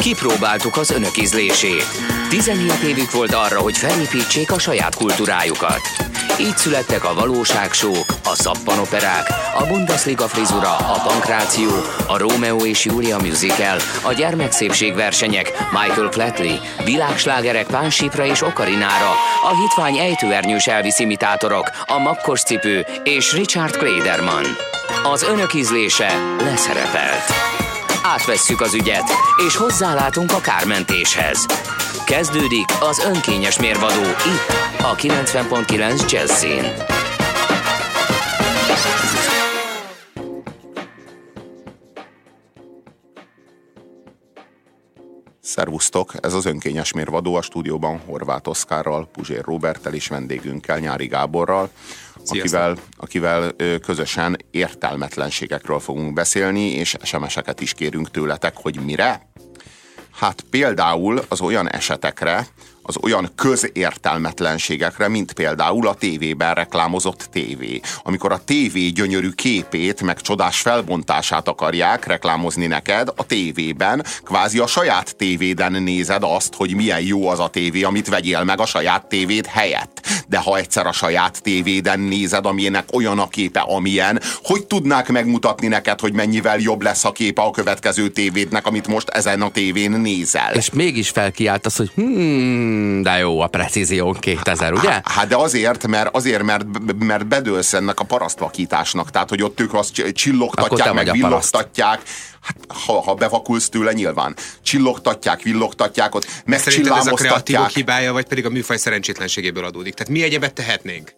Kipróbáltuk az önök ízlését. 17 évük volt arra, hogy felépítsék a saját kultúrájukat. Így születtek a valóságsók, a szappanoperák, a Bundesliga frizura, a pankráció, a Rómeó és Júlia musical, a gyermekszépségversenyek, Michael Flatley, világslágerek Pánsípra és Okarinára, a hitvány ejtőernyős Elvis imitátorok, a makkos cipő és Richard Klederman. Az önök ízlése leszerepelt. Átvesszük az ügyet, és hozzálátunk a kármentéshez. Kezdődik az önkényes mérvadó itt, a 90.9 Jazzin. Szervusztok, ez az önkényes mérvadó, a stúdióban Horváth Oszkárral, Puzsér Róberttel és vendégünkkel, Nyári Gáborral, akivel közösen értelmetlenségekről fogunk beszélni, és SMS-eket is kérünk tőletek, hogy mire? Hát például az olyan esetekre, az olyan közértelmetlenségekre, mint például a tévében reklámozott tévé. Amikor a tévé gyönyörű képét, meg csodás felbontását akarják reklámozni neked a tévében, kvázi a saját tévéden nézed azt, hogy milyen jó az a tévé, amit vegyél meg a saját tévéd helyett. De ha egyszer a saját tévéden nézed, amilyenek olyan a képe, amilyen, hogy tudnák megmutatni neked, hogy mennyivel jobb lesz a képe a következő tévédnek, amit most ezen a tévén nézel. És mégis felkiáltasz, hogy de jó, a precízión 2000, ugye? Hát de azért, mert bedőlsz ennek a parasztvakításnak, tehát hogy ott ők azt csillogtatják, meg villogtatják. Hát, ha bevakulsz tőle, nyilván. Csillogtatják, villogtatják, ott megcsillámoztatják. Szerinted ez a kreatívok hibája, vagy pedig a műfaj szerencsétlenségéből adódik? Tehát mi egyebet tehetnénk?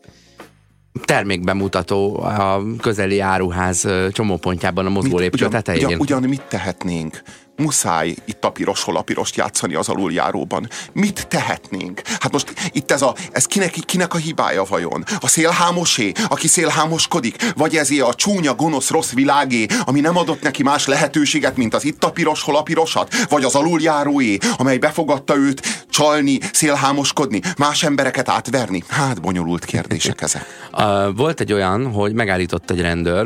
Termékbemutató a közeli áruház csomópontjában a mozgólépcső tetején. Ugyan mit tehetnénk? Muszáj itt a piros, hol a pirost játszani az aluljáróban. Mit tehetnénk? Hát most itt ez kinek a hibája vajon? A szélhámosé, aki szélhámoskodik? Vagy ezé a csúnya, gonosz, rossz világé, ami nem adott neki más lehetőséget, mint az itt a piros, hol a pirosat? Vagy az aluljáróé, amely befogadta őt csalni, szélhámoskodni, más embereket átverni? Hát bonyolult kérdések ezek. Volt egy olyan, hogy megállított egy rendőr,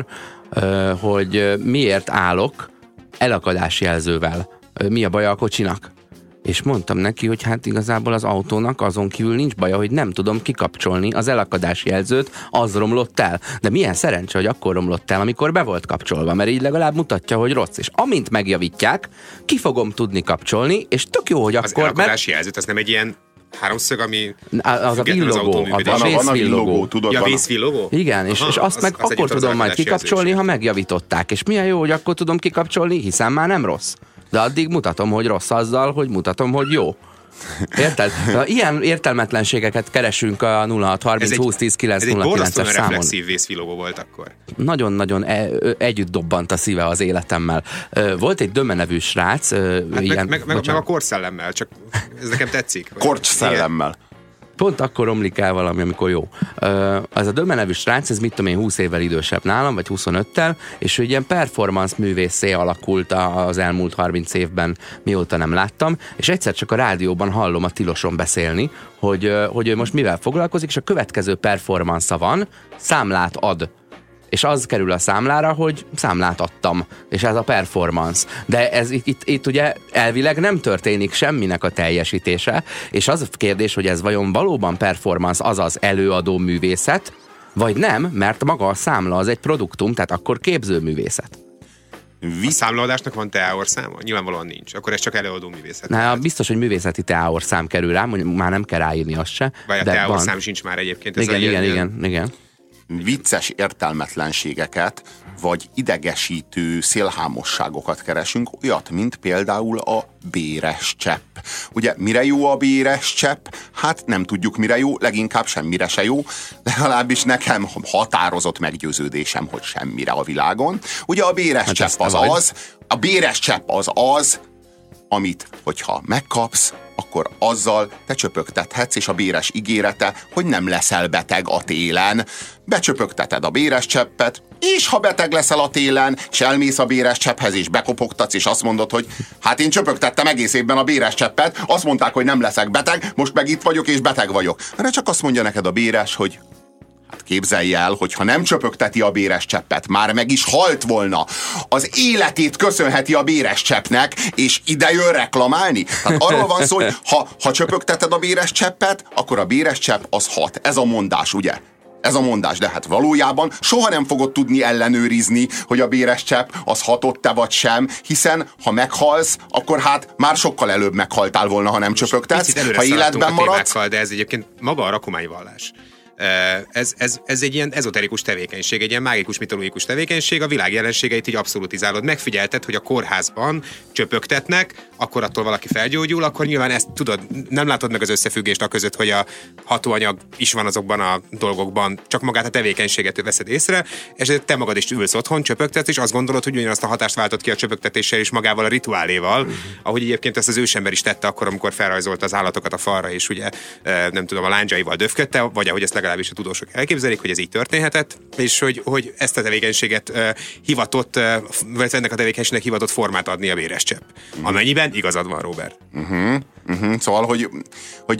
hogy miért állok elakadási jelzővel. Mi a baja a kocsinak? És mondtam neki, hogy hát igazából az autónak azon kívül nincs baja, hogy nem tudom kikapcsolni az elakadási jelzőt, az romlott el. De milyen szerencse, hogy akkor romlott el, amikor be volt kapcsolva, mert így legalább mutatja, hogy rossz. És amint megjavítják, ki fogom tudni kapcsolni, és tök jó, hogy az akkor... Az elakadási jelzőt, az nem egy ilyen háromszög, ami az a villogó, a vészvillogó, tudod? Ja, vészvillogó? Igen, és azt meg akkor tudom majd kikapcsolni, ha megjavították. És milyen jó, hogy akkor tudom kikapcsolni, hiszen már nem rossz. De addig mutatom, hogy rossz azzal, hogy mutatom, hogy jó. Érted? Ilyen értelmetlenségeket keresünk a 0630 2010 909-es számon. Reflexív vészvillogó volt akkor. Nagyon-nagyon együtt dobbant a szíve az életemmel. Volt egy Döme nevű srác. Meg a korszellemmel, csak ez nekem tetszik. Korcsszellemmel. Pont akkor romlik el valami, amikor jó. Az a Döme nevű srác, ez mit tudom én, 20 évvel idősebb nálam, vagy 25-tel, és ő ilyen performance művészé alakult az elmúlt 30 évben, mióta nem láttam, és egyszer csak a rádióban hallom a Tiloson beszélni, hogy ő most mivel foglalkozik, és a következő performance-a van, számlát ad. És az kerül a számlára, hogy számlát adtam. És ez a performance. De ez itt ugye elvileg nem történik semminek a teljesítése, és az a kérdés, hogy ez vajon valóban performance, azaz előadó művészet, vagy nem, mert maga a számla az egy produktum, tehát akkor képzőművészet. A számlaadásnak van teáorszáma? Nyilvánvalóan nincs. Akkor ez csak előadó művészet. Biztos, hogy művészeti teáorszám kerül rá, már nem kell ráírni azt se. Vagy a teáorszám sincs már egyébként. Igen. Vicces értelmetlenségeket, vagy idegesítő szélhámosságokat keresünk, olyat, mint például a béres csepp. Ugye mire jó a béres csepp? Hát nem tudjuk mire jó, leginkább semmire se jó, legalábbis nekem határozott meggyőződésem, hogy semmire a világon. Ugye a béres csepp az az, amit, hogyha megkapsz, akkor azzal te csöpögtethetsz, és a béres ígérete, hogy nem leszel beteg a télen. Becsöpögteted a béres cseppet, és ha beteg leszel a télen, és elmész a béres csepphez, és bekopogtatsz, és azt mondod, hogy hát én csöpögtettem egész évben a béres cseppet, azt mondták, hogy nem leszek beteg, most meg itt vagyok, és beteg vagyok. Erre csak azt mondja neked a béres, hogy hát képzelj el, hogyha nem csöpögteti a béres cseppet, már meg is halt volna. Az életét köszönheti a béres cseppnek, és ide jön reklamálni. Tehát arról van szó, hogy ha csöpögteted a béres cseppet, akkor a béres csepp az hat. Ez a mondás, ugye? Ez a mondás, de hát valójában soha nem fogod tudni ellenőrizni, hogy a béres csepp az hatott-e vagy sem, hiszen ha meghalsz, akkor hát már sokkal előbb meghaltál volna, ha nem csöpögtetsz. Ha életben maradsz... De ez egyébként maga a rakományvallás. Ez egy ilyen ezoterikus tevékenység, egy ilyen mágikus, mitológikus tevékenység, a világ jelenségeit így abszolutizálod. Megfigyelted, hogy a kórházban csöpögtetnek, akkor attól valaki felgyógyul, akkor nyilván ezt tudod, nem látod meg az összefüggést a között, hogy a hatóanyag is van azokban a dolgokban, csak magát a tevékenységet veszed észre, és te magad is ülsz otthon, csöpögtetsz, és azt gondolod, hogy ugyanazt a hatást váltott ki a csöpögtetéssel és magával a rituáléval, ahogy egyébként ezt az ősember is tette akkor, amikor felrajzolta az állatokat a falra, és ugye nem tudom, a lándzsaival döfködte, vagy ahogy ezt legalábbis a tudósok elképzelik, hogy ez így történhetett, és hogy ezt a tevékenységet hivatott, vagy ennek a tevékenységnek hivatott formát adni a béres csepp. Amennyiben igazad van, Robert. Szóval, hogy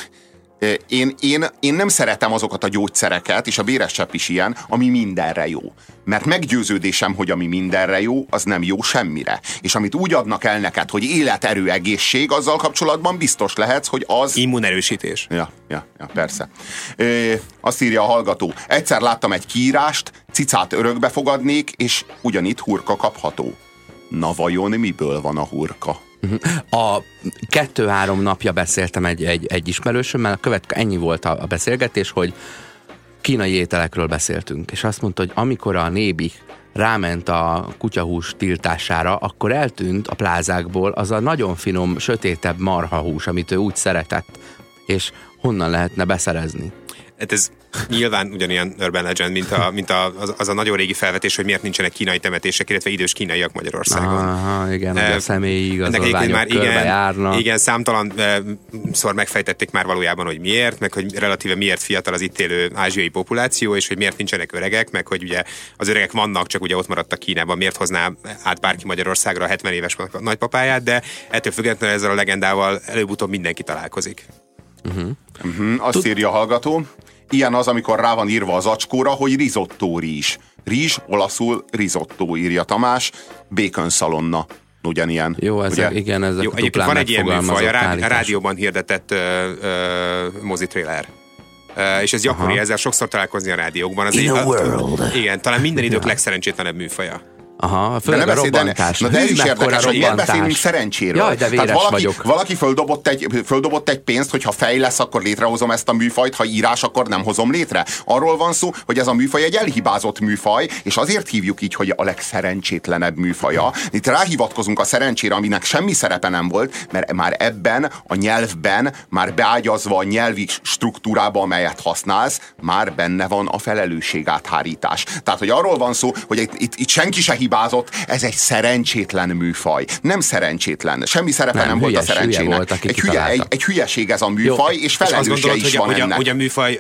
én nem szeretem azokat a gyógyszereket, és a béres csepp is ilyen, ami mindenre jó. Mert meggyőződésem, hogy ami mindenre jó, az nem jó semmire. És amit úgy adnak el neked, hogy életerő, egészség, azzal kapcsolatban biztos lehetsz, hogy az... Immunerősítés. Ja, persze. Azt írja a hallgató. Egyszer láttam egy kiírást, cicát örökbe fogadnék, és ugyanitt hurka kapható. Na vajon miből van a hurka? A 2-3 napja beszéltem egy ismerősömmel, ennyi volt a beszélgetés, hogy kínai ételekről beszéltünk, és azt mondta, hogy amikor a Nébi ráment a kutyahús tiltására, akkor eltűnt a plázákból az a nagyon finom, sötétebb marhahús, amit ő úgy szeretett, és honnan lehetne beszerezni. Hát ez nyilván ugyanilyen urban legend, mint az a nagyon régi felvetés, hogy miért nincsenek kínai temetések, illetve idős kínaiak Magyarországon. Aha, igen, a személyi igazolványok körbe járnak. Igen, számtalanszor megfejtették már valójában, hogy miért, meg hogy relatíve miért fiatal az itt élő ázsiai populáció, és hogy miért nincsenek öregek, meg hogy ugye az öregek vannak, csak ugye ott maradtak Kínában, miért hozná át bárki Magyarországra a 70 éves nagypapáját, de ettől függetlenül ezzel a legendával előbb-utóbb mindenki találkozik. Azt írja a hallgató. Ilyen az, amikor rá van írva az acskóra, hogy risotto rizs. Rizs, olaszul risotto, írja Tamás. Bacon szalonna. Ugyanilyen. Jó, ezek jó, duplán van egy ilyen műfaj, a állítás. rádióban hirdetett mozitrailer. És ez gyakori, ezzel sokszor találkozni a rádiókban. Igen, talán minden idők legszerencsétlenebb műfaja. Aha, főleg a robbantás. De ez is érdekes, hogy miért beszélünk szerencséről. Jaj, de véres vagyok. Valaki földobott egy pénzt, hogy ha fej lesz, akkor létrehozom ezt a műfajt, ha írás, akkor nem hozom létre. Arról van szó, hogy ez a műfaj egy elhibázott műfaj, és azért hívjuk így, hogy a legszerencsétlenebb műfaja. Itt ráhivatkozunk a szerencsére, aminek semmi szerepe nem volt, mert már ebben a nyelvben, már beágyazva a nyelvi struktúrába, amelyet használsz, már benne van a felelősségáthárítás. Tehát, hogy arról van szó, hogy itt senki se hibázott, ez egy szerencsétlen műfaj. Nem szerencsétlen. Semmi szerepe nem volt a szerencsének. Egy hülyeség ez a műfaj, és felelőse is van ennek. Hogy a műfaj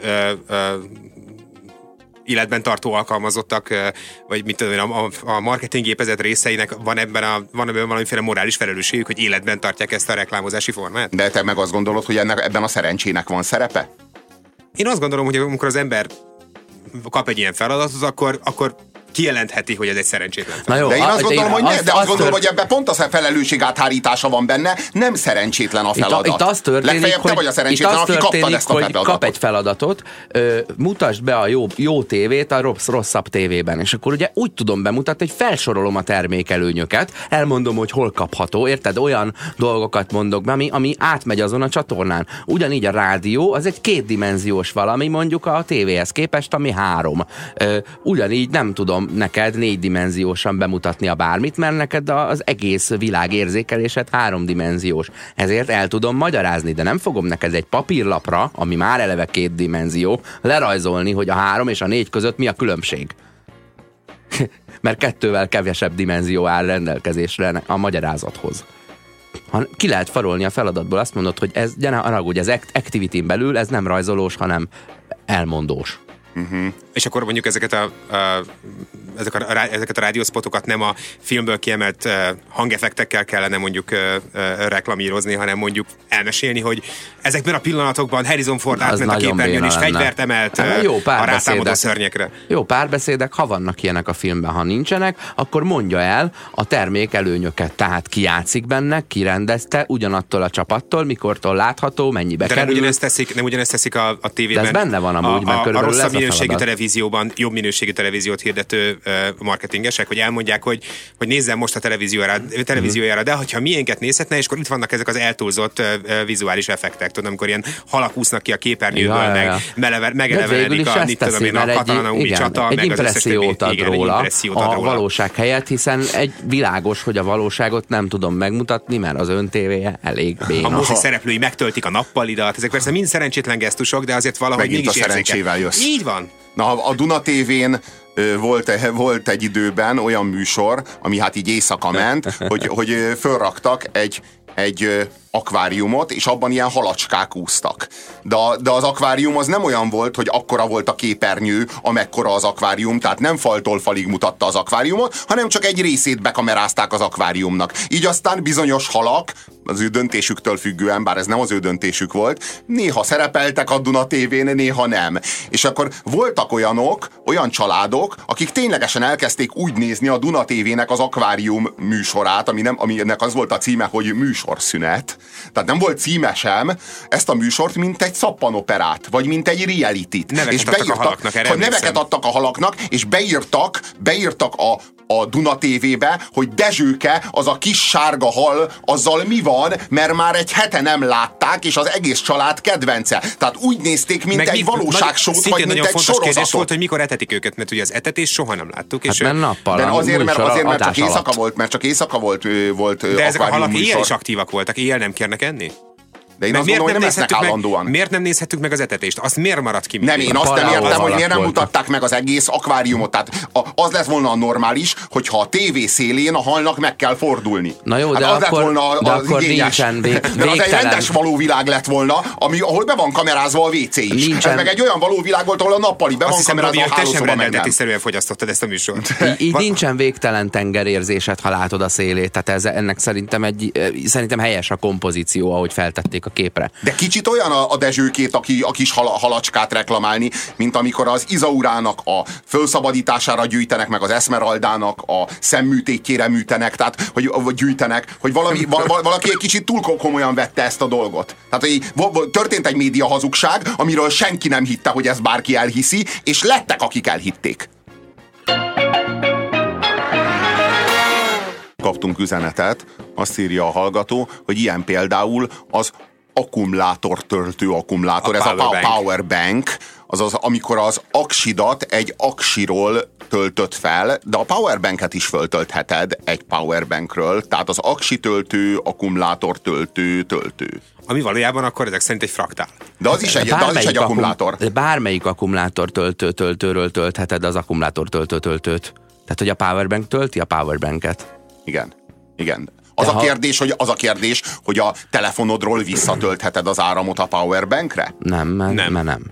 életben tartó alkalmazottak, vagy mit tudom, a marketinggépezet részeinek van valamiféle morális felelősségük, hogy életben tartják ezt a reklámozási formát? De te meg azt gondolod, hogy ebben a szerencsének van szerepe? Én azt gondolom, hogy amikor az ember kap egy ilyen feladatot, akkor kijelentheti, hogy ez egy szerencsétlen. Jó, de én azt gondolom, hogy ne, de azt gondolom, hogy ebben pont a felelősség áthárítása van benne, nem szerencsétlen a feladat. Itt az történik, legfeljebb te vagy a szerencsétlen, aki kaptad ezt a feladatot. Kap egy feladatot, mutasd be a jó tévét a rosszabb tévében, és akkor ugye úgy tudom bemutatni, hogy felsorolom a termékelőnyöket, elmondom, hogy hol kapható, érted? Olyan dolgokat mondok be, ami átmegy azon a csatornán. Ugyanígy a rádió, az egy 2-dimenziós valami, mondjuk a tévéhez képest, ami 3. Ugyanígy nem tudom neked 4-dimenziósan bemutatni a bármit, mert neked az egész világ érzékelésed 3-dimenziós. Ezért el tudom magyarázni, de nem fogom neked egy papírlapra, ami már eleve 2 dimenzió, lerajzolni, hogy a 3 és a 4 között mi a különbség. Mert 2-vel kevesebb dimenzió áll rendelkezésre a magyarázathoz. Ha ki lehet farolni a feladatból, azt mondod, hogy ez, hogy az activity-n belül ez nem rajzolós, hanem elmondós. És akkor mondjuk ezeket a ezeket a rádiószpotokat nem a filmből kiemelt hangeffektekkel kellene mondjuk reklamírozni, hanem mondjuk elmesélni, hogy ezekben a pillanatokban Harrison Ford átment a képernyőn és fegyvert emelt a rátámadó szörnyekre. Jó párbeszédek, ha vannak ilyenek a filmben, ha nincsenek, akkor mondja el a termék előnyöket, tehát ki játszik benne, ki rendezte, ugyanattól a csapattól, mikortól látható, mennyibe kerül. Nem ugyanezt teszik a tévében. De ez benne van amúgy, mert körülbelül a rosszabb minőségű televízióban jobb minőségű televíziót hirdető marketingesek, hogy elmondják, hogy nézzem most a televíziójára, de hogyha miénket nézhetne, és akkor itt vannak ezek az eltúlzott vizuális effektek, tudom, amikor ilyen halak úsznak ki a képernyőből, megelevenedik a katalanaumi csata, egy impressziót ad róla a valóság helyett, hiszen egy világos, hogy a valóságot nem tudom megmutatni, mert az ön tévéje elég béna. A mozi szereplői megtöltik a nappalidat, ezek persze mind szerencsétlen gesztusok, de azért valahogy megint mégis a szerencsével jössz. Így van. Na, a Duna TV-n volt egy időben olyan műsor, ami hát így éjszaka ment, hogy fölraktak egy akváriumot, és abban ilyen halacskák úsztak. De az akvárium az nem olyan volt, hogy akkora volt a képernyő, amekkora az akvárium, tehát nem faltól falig mutatta az akváriumot, hanem csak egy részét bekamerázták az akváriumnak. Így aztán bizonyos halak, az ő döntésüktől függően, bár ez nem az ő döntésük volt, néha szerepeltek a Duna TV-n, néha nem. És akkor voltak olyan családok, akik ténylegesen elkezdték úgy nézni a Duna TV-nek az akvárium műsorát, aminek az volt a címe, hogy műsorszünet. Tehát nem volt címe sem ezt a műsort, mint egy szappanoperát, vagy mint egy reality-t. Neveket adtak a halaknak, és beírtak a Duna TV-be, hogy Dezsőke, az a kis sárga hal, azzal mi van, mert már egy hete nem látták, és az egész család kedvence. Tehát úgy nézték, mint egy valóságsót, vagy mint egy sorozatot. Volt, hogy mikor etetik őket, mert ugye az etetés soha nem láttuk. Hát mert nappal, de azért, mert csak éjszaka volt, mert csak éjszaka volt. De ezek a halak éjjel is aktívak voltak, éjjel nem kérnek enni? De én azt gondolom, hogy nem lesznek állandóan. Miért nem nézhettük meg az etetést? Azt miért maradt ki? Nem, én azt nem értem, hogy miért nem mutatták meg az egész akváriumot. Tehát az lett volna a normális, hogyha a tévé szélén a halnak meg kell fordulni. Na jó, de hát akkor, akkor nincsen végtelen. Az egy rendes valóvilág lett volna, ahol be van kamerázva a WC is. Nincsen. Ez meg egy olyan valóvilág volt, ahol a nappali be van kamerázva a hálószoba, meg nem. Te fogyasztottad ezt a műsort. Így nincsen végtelen tengerérzésed, ha látod a szélét. Tehát ennek szerintem helyes a kompozíció, ahogy feltették a képre. De kicsit olyan a Dezsőkét, a kis halacskát reklamálni, mint amikor az Izaurának a fölszabadítására gyűjtenek, meg az Esmeraldának a szemműtétjére műtenek, tehát hogy gyűjtenek, hogy valaki egy kicsit túl komolyan vette ezt a dolgot. Tehát hogy történt egy média hazugság, amiről senki nem hitte, hogy ezt bárki elhiszi, és lettek, akik elhitték. Kaptunk üzenetet, azt írja a hallgató, hogy ilyen például az akkumulátort-töltő akkumulátor, ez a powerbank, azaz amikor az aksidat egy aksiról töltött fel, de a powerbanket is föltöltheted egy powerbankről, tehát az aksi töltő, akkumulátor töltő. Ami valójában akkor ezek szerint egy fraktál. De az is egy akkumulátor. Bármelyik akkumulátor töltőről töltheted az akkumulátor töltőt. Tehát, hogy a powerbank tölti a powerbanket. Igen. Az a kérdés, hogy a telefonodról visszatöltheted az áramot a powerbankre? Nem.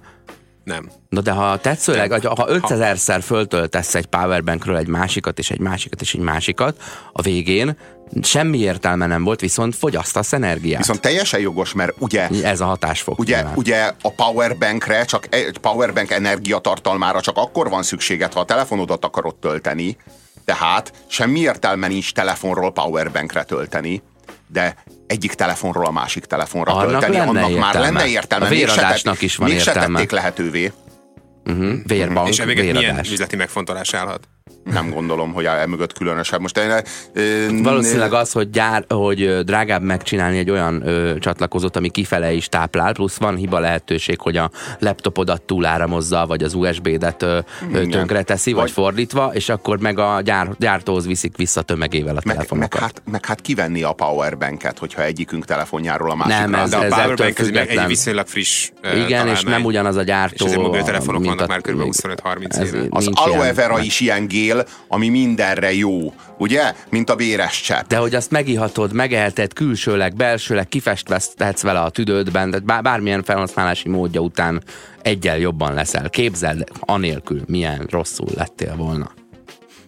Na de ha tetszőleg, ha 500-szer föltöltesz egy powerbankről egy másikat, és egy másikat, és egy másikat, a végén semmi értelme nem volt, viszont fogyasztasz energiát. Viszont teljesen jogos, mert ugye... Ez a hatásfok. Ugye a powerbankre, csak egy powerbank energiatartalmára csak akkor van szükséged, ha a telefonodat akarod tölteni, tehát semmi értelme nincs telefonról powerbankre tölteni, de egyik telefonról a másik telefonra tölteni, annak már lenne értelme. A véradásnak is van értelme. Még se tették lehetővé. Vérbank, és milyen üzleti megfontolás állhat? Nem gondolom, hogy mögött különösebb. Most valószínűleg az, hogy drágább megcsinálni egy olyan csatlakozót, ami kifele is táplál, plusz van hiba lehetőség, hogy a laptopodat túláramozza, vagy az USB-det tönkre teszi, vagy fordítva, és akkor meg a gyártóhoz viszik vissza tömegével a telefonokat. Meg hát kivenni a powerbanket, hogyha egyikünk telefonjáról a másikra. Nem, de a powerbank egy viszonylag friss igen, találmány. És nem ugyanaz a gyártó. És azért mobiltelefonok vannak már kb. 25-30 éve. Az Aloe Vera is ilyen gél, ami mindenre jó, ugye? Mint a véres csepp. De hogy azt megihatod, megeheted külsőleg, belsőleg, kifesthetsz vele a tüdődben, de bármilyen felhasználási módja után eggyel jobban leszel. Képzeld, anélkül milyen rosszul lettél volna.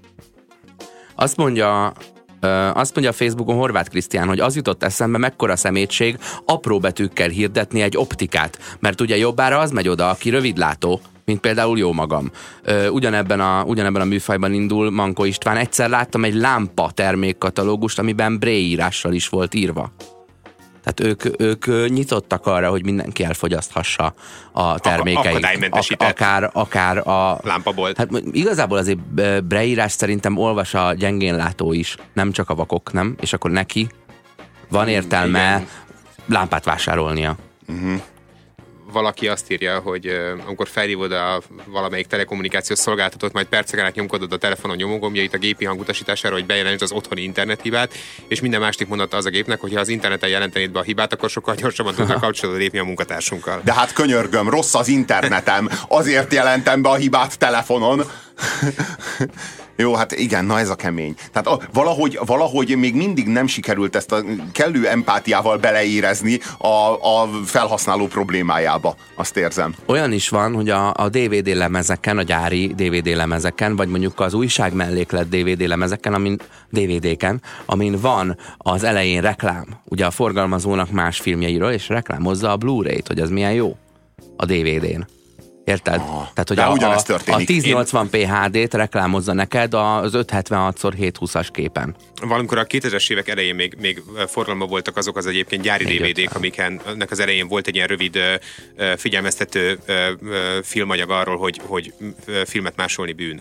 Azt mondja a Facebookon Horváth Krisztián, hogy az jutott eszembe, mekkora szemétség apró betűkkel hirdetni egy optikát, mert ugye jobbára az megy oda, aki rövidlátó, mint például jó magam. Ugyanebben a műfajban indul Mankó István. Egyszer láttam egy lámpa termékkatalógust, amiben Braille írással is volt írva. Tehát ők nyitottak arra, hogy mindenki elfogyaszthassa a termékeit. Akadálymentesített. Akár a lámpabolt. Hát igazából azért Braille írás szerintem olvas a gyengénlátó is, nem csak a vakok, nem? És akkor neki van értelme lámpát vásárolnia. Valaki azt írja, hogy amikor felhívod a valamelyik telekommunikációs szolgáltatót, majd perceken át nyomkodod a telefonon nyomógombjait a gépi hangutasítására, hogy bejelentsd az otthoni internethibát, és minden másik mondata az a gépnek, hogy ha az interneten jelentenéd be a hibát, akkor sokkal gyorsabban tudnak kapcsolatba lépni a munkatársunkkal. De hát könyörgöm, rossz az internetem, azért jelentem be a hibát telefonon. Jó, hát igen, na ez a kemény. Tehát valahogy még mindig nem sikerült ezt a kellő empátiával beleérezni a felhasználó problémájába, azt érzem. Olyan is van, hogy a DVD lemezeken, a gyári DVD lemezeken, vagy mondjuk az újság melléklet DVD lemezeken, DVD-ken, amin van az elején reklám, ugye a forgalmazónak más filmjeiről, és reklámozza a Blu-ray-t, hogy az milyen jó a DVD-n. Érted? Tehát, hogy a 1080p HD-t reklámozza neked az 576x720-as képen. Valamikor a 2000-es évek elején még forgalomban voltak azok az egyébként gyári DVD-k, amiknek az elején volt egy ilyen rövid figyelmeztető filmanyag arról, hogy filmet másolni bűn.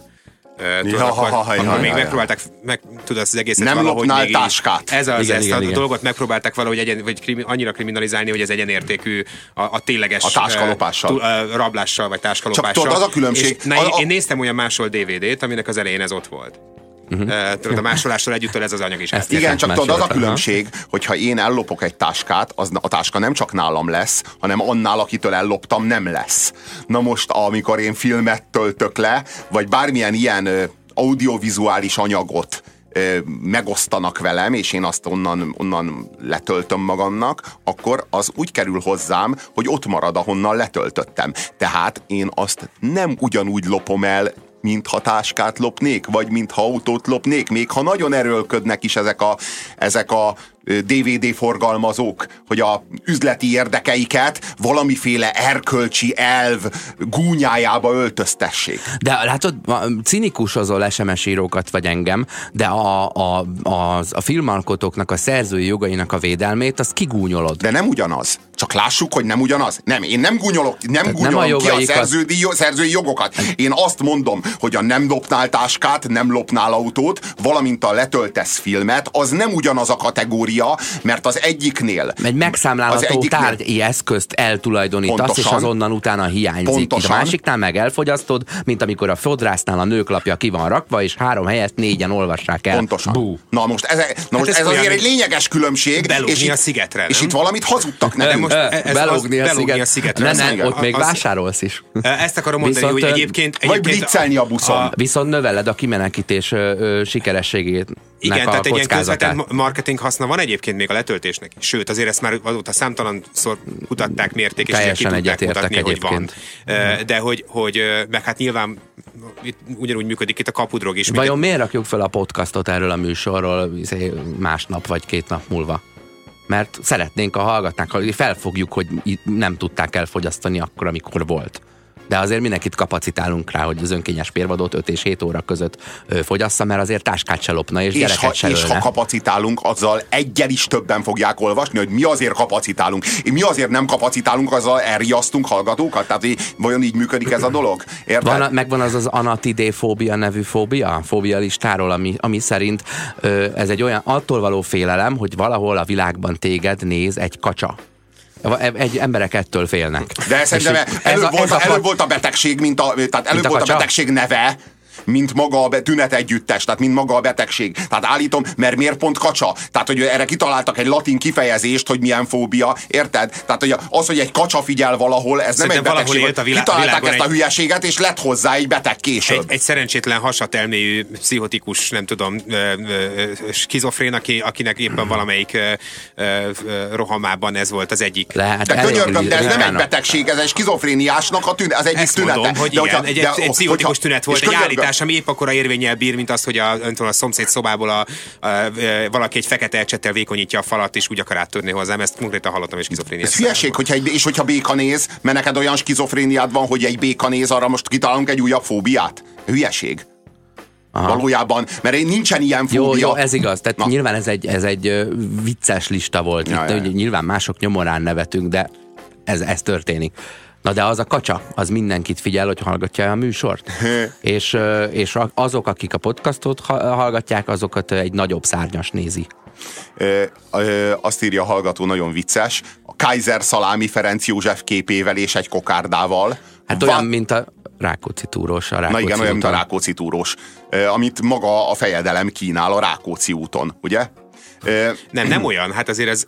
Akkor még megpróbálták, tudod, az egészet nem valahogy lopnál táskát. Ezt a dolgot megpróbálták valahogy annyira kriminalizálni, hogy ez egyenértékű a tényleges a táskalopással. Rablással vagy táskalopással. Csak tudod, az a különbség. Én néztem olyan másol DVD-t, aminek az elején ez ott volt. Tudod, a másolással együtt ez az anyag is. Igen, csak tudod, az a különbség, hogyha én ellopok egy táskát, a táska nem csak nálam lesz, hanem annál, akitől elloptam, nem lesz. Na most, amikor én filmet töltök le, vagy bármilyen ilyen audiovizuális anyagot megosztanak velem, és én azt onnan letöltöm magamnak, akkor az úgy kerül hozzám, hogy ott marad, ahonnan letöltöttem. Tehát én azt nem ugyanúgy lopom el, mintha táskát lopnék, vagy mintha autót lopnék, még ha nagyon erőlködnek is ezek a DVD forgalmazók, hogy a üzleti érdekeiket valamiféle erkölcsi elv gúnyájába öltöztessék. De látod, cinikusozol SMS írókat vagy engem, de a filmalkotóknak a szerzői jogainak a védelmét, azt kigúnyolod. De nem ugyanaz. Csak lássuk, hogy nem ugyanaz. Nem, én nem gúnyolok ki a szerzői jogokat. Én azt mondom, hogy a nem lopnál táskát, nem lopnál autót, valamint a letöltesz filmet, az nem ugyanaz a kategória, mert az egyiknél... Egy megszámlálható tárgyi eszközt eltulajdonítasz, pontosan, és azonnan utána hiányzik. Pontosan. A másiknál meg elfogyasztod, mint amikor a fodrásznál a nőklapja ki van rakva, és 3 helyett 4-en olvassák el. Pontosan. Bú. Na most ez azért egy lényeges különbség. Belógni a szigetre, nem? És itt valamit hazudtak nekem. Belógni a szigetre. Nem, ott még vásárolsz is. Ezt akarom mondani, hogy egyébként... Vagy blitzelni a buszon. Viszont növeled a kimenekítés sikerességét. Igen, tehát egy ilyen közvetett marketing haszna van egyébként még a letöltésnek. Sőt, azért ezt már azóta számtalanszor kutatták, mérték, és ki tudták mutatni, hogy van. De hogy meg hát nyilván ugyanúgy működik itt a kapudrog is. Vajon miért rakjuk fel a podcastot erről a műsorról másnap vagy 2 nap múlva? Mert szeretnénk, a hallgatnák, hogy felfogjuk, hogy nem tudták elfogyasztani akkor, amikor volt. De azért mindenkit kapacitálunk rá, hogy az önkényes mérvadót 5 és 7 óra között fogyassza, mert azért táskát se lopna, és gyereket se lőne. És ha kapacitálunk, azzal eggyel is többen fogják olvasni, hogy mi azért kapacitálunk. Mi azért nem kapacitálunk, azzal elriasztunk hallgatókat? Tehát vajon így működik ez a dolog? Megvan az anatidéfóbia nevű fóbia listáról, ami szerint ez egy olyan attól való félelem, hogy valahol a világban téged néz egy kacsa. Emberek ettől félnek. De szerintem előbb volt a betegség, tehát előbb volt a betegség neve, mint maga a tünet együttes, tehát mint maga a betegség. Tehát állítom, mert miért pont kacsa? Tehát, hogy erre kitaláltak egy latin kifejezést, hogy milyen fóbia, érted? Tehát, hogy az, hogy egy kacsa figyel valahol, ez szerintem nem egy betegség. Kitalálták ezt a hülyeséget, és lett hozzá egy beteg később. Egy szerencsétlen hasatelméjű, pszichotikus, nem tudom, skizofrén, akinek éppen valamelyik rohamában ez volt az egyik. De könyörgöm, de ez nem egy betegség, ez egy skizofréniásnak az egyik tünete. Mondom, hogy igen, egy pszichotikus tünet volt, egy állítás megoldás, ami épp akkora érvénnyel bír, mint az, hogy a szomszéd szobából valaki egy fekete ecsettel vékonyítja a falat, és úgy akar áttörni hozzám. Ezt konkrétan hallottam, és skizofrénia. Ez hülyeség, hogyha béka néz, mert neked olyan skizofréniád van, hogy egy béka néz, arra most kitalálunk egy újabb fóbiát? Hülyeség. Aha. Valójában, mert nincsen ilyen fóbia. Jó, ez igaz. Tehát nyilván ez egy vicces lista volt. Nyilván mások nyomorán nevetünk, de ez történik. Na de az a kacsa, az mindenkit figyel, hogy hallgatja a műsort. és azok, akik a podcastot hallgatják, azokat egy nagyobb szárnyas nézi. Azt írja a hallgató, nagyon vicces, a Kaiser Szalámi Ferenc József képével és egy kokárdával. Hát olyan, mint a Rákóczi túrós. Na igen, olyan, mint a Rákóczi túrós, amit maga a fejedelem kínál a Rákóczi úton, ugye? Nem olyan, hát azért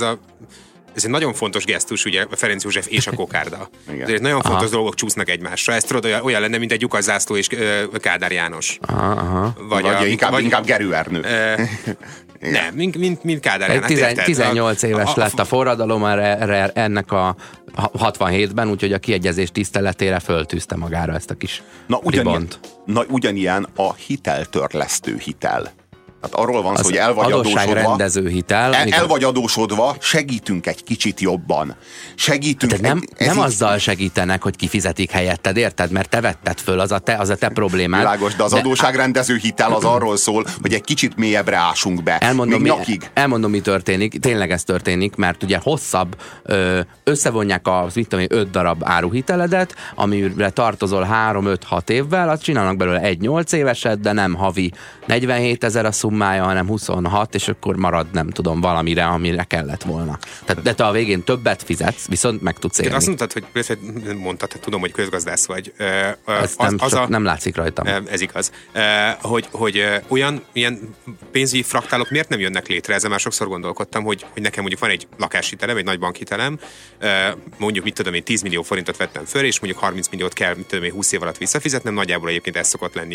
ez egy nagyon fontos gesztus, ugye, a Ferenc József és a kokárda. Azért nagyon fontos dolgok csúsznak egymásra. Ez tudod, olyan lenne, mint egy Lyukas Zászló és Kádár János. Vagy inkább Gerő Ernő. Nem, mint Kádár János. 18 éves lett a forradalom ennek a 67-ben, úgyhogy a kiegyezés tiszteletére föltűzte magára ezt a kis ribont. Ugyanilyen a hiteltörlesztő hitel. Hát arról van szó, hogy el vagy adósodva, el vagy adósodva, segítünk egy kicsit jobban. Segítünk. Nem azzal segítenek, hogy kifizetik helyetted, érted? Mert te vetted föl, az a te problémád. Világos, de az adósságrendező hitel az arról szól, hogy egy kicsit mélyebbre ásunk be. Elmondom, mi történik. Tényleg ez történik, mert ugye hosszabb összevonják az 5 darab áruhiteledet, amire tartozol 3-5-6 évvel, azt csinálnak belőle egy 8 éveset, de nem havi 47 000 a szummája, hanem 26, és akkor marad, nem tudom, valamire, amire kellett volna. Tehát, de te a végén többet fizetsz, viszont meg tudsz élni. Azt mondtad, tudom, hogy közgazdász vagy. Nem látszik rajtam. Ez igaz. Hogy ilyen pénzügyi fraktálok miért nem jönnek létre? Ezzel már sokszor gondolkodtam, hogy nekem mondjuk van egy lakáshitelem, egy nagy bankhitelem, mondjuk, mit tudom én, 10 millió forintot vettem föl, és mondjuk 30 milliót kell, mit tudom én, 20 év alatt visszafizetnem, nagyjából egyébként ez szokott lenni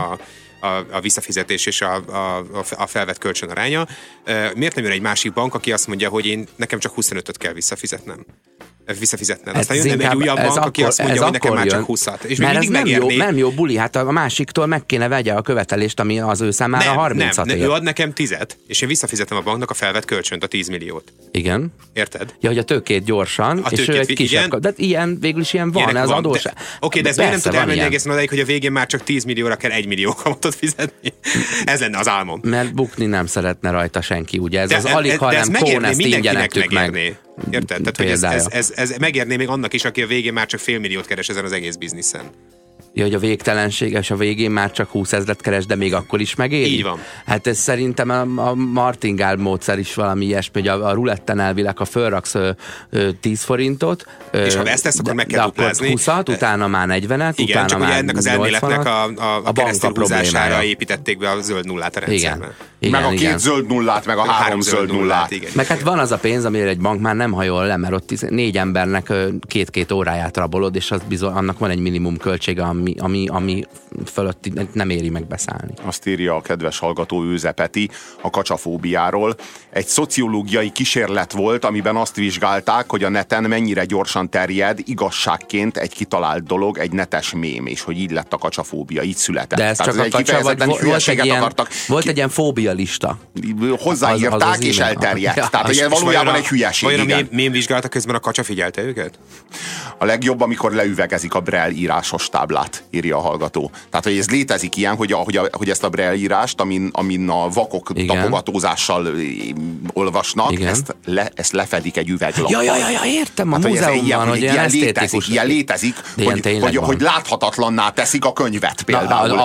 a visszafizetés és a felvett kölcsön aránya. Miért nem jön egy másik bank, aki azt mondja, hogy nekem csak 25-öt kell visszafizetnem? Aztán jön egy újabb bank, aki azt mondja, hogy nekem már csak 20-at. És még mindig nem jó buli, hát a másiktól meg kéne vegye a követelést, ami az ő számára 30-at ér. Ő ad nekem 10-et, és én visszafizetem a banknak a felvett kölcsönt, a 10 milliót. Igen. Érted? Ja, hogy a tőkét gyorsan, és ő egy kisebb. De végül is ilyen van, ez adós. Oké, de ez miért nem tud elmenni egészen odáig, hogy a végén már csak 10 millióra kell 1 millió kamatot fizetni? Ez lenne az álmom. Mert bukni nem szeretne rajta senki, ugye? Ez az alig, ha nem tón, ezt ingyen ettük meg. Érted? Tehát, hogy ez megérné még annak is, aki a végén már csak $500 000 keres ezen az egész bizniszen. Ja, hogy a végtelenséges, a végén már csak 20 000 keres, de még akkor is megéri? Így van. Hát ez szerintem a martingale módszer is valami ilyesmi, hogy a ruletten elvileg, ha fölraksz 10 forintot, és ha ezt akkor meg kell duplázni. 20-at, utána már 40-et, igen, utána csak már ugye ennek az elméletnek a keresztülhúzására építették be a zöld nullát a rendszerben. Meg a 2 zöld nullát, meg a 3 zöld nullát. Meg hát van az a pénz, amire egy bank már nem hajol le, mert ott 4 embernek 2-2 óráját rabolod, és az bizony, annak van egy minimum költsége, ami fölött nem éri meg beszállni. Azt írja a kedves hallgató Őze Peti a kacsafóbiáról. Egy szociológiai kísérlet volt, amiben azt vizsgálták, hogy a neten mennyire gyorsan terjed igazságként egy kitalált dolog, egy netes mém, és hogy így lett a kacsafóbia, így született. De ez csak a kacsa, volt egy ilyen fóbia lista. Hozzáírták, és elterjedt. Tehát és valójában egy hülyeség. Vajon a mém vizsgálata közben a kacsa figyelte őket? A legjobb, amikor leüvegezik a Braille írásos táblát, írja a hallgató. Tehát, hogy ez létezik ilyen, hogy ezt a Braille írást, amin a vakok tapogatózással olvasnak, ezt lefedik egy üveglap. Ja, értem, a múzeumban, hogy ilyen esztétikus. Ilyen létezik, hogy láthatatlanná teszik a könyvet például.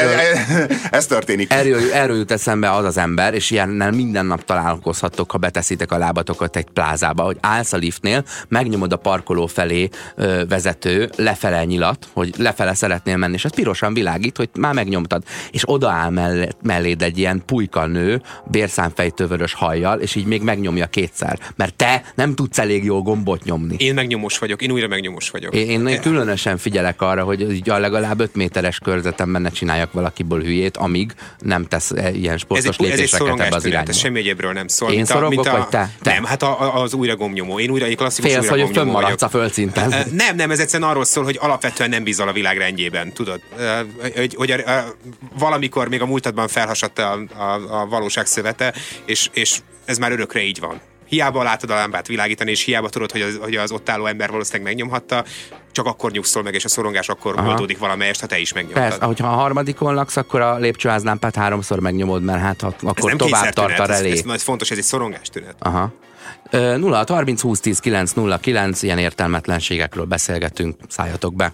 Ez történik. Erről jut eszembe az ember, és ilyennel minden nap találkozhattok, ha beteszitek a lábatokat egy plázába, hogy állsz a liftnél, megnyomod a parkoló felé vezető lefele nyilat, hogy lefele szeretnél menni, és az pirosan világít, hogy már megnyomtad, és odaáll melléd egy ilyen pulyka nő, bérszámfejtővörös hajjal, és így még megnyomja 2-szer, mert te nem tudsz elég jó gombot nyomni. Én megnyomós vagyok, én újra megnyomós vagyok. Én különösen figyelek arra, hogy legalább 5 méteres körzetemben ne csináljak valakiből hülyét, amíg nem tesz ilyen sportos lépéseket ebbe az irányba. Ez semmi egyébről nem szól. Én szorongok, vagy te? Nem, hát az újra gombnyomó. Én klasszikus újra gombnyomó vagyok. Félsz, hogy fönnmaradsz a földszinten. Nem, ez egyszerűen arról szól, hogy alapvetően nem bízol a világ rendjében, tudod? Hogy valamikor még a múltadban felhasadt a valóság szövete, és ez már örökre így van. Hiába látod a lámpát világítani, és hiába tudod, hogy az ott álló ember valószínűleg megnyomhatta, csak akkor nyugszol meg, és a szorongás akkor oldódik valamelyest, ha te is megnyomtad. Persze, hogyha a harmadikon laksz, akkor a lépcsőházlámpát 3-szor megnyomod, mert hát akkor tovább tart a relé. Ez fontos, ez egy szorongástünet. Aha. 0630 20 10 909, ilyen értelmetlenségekről beszélgetünk, szálljatok be.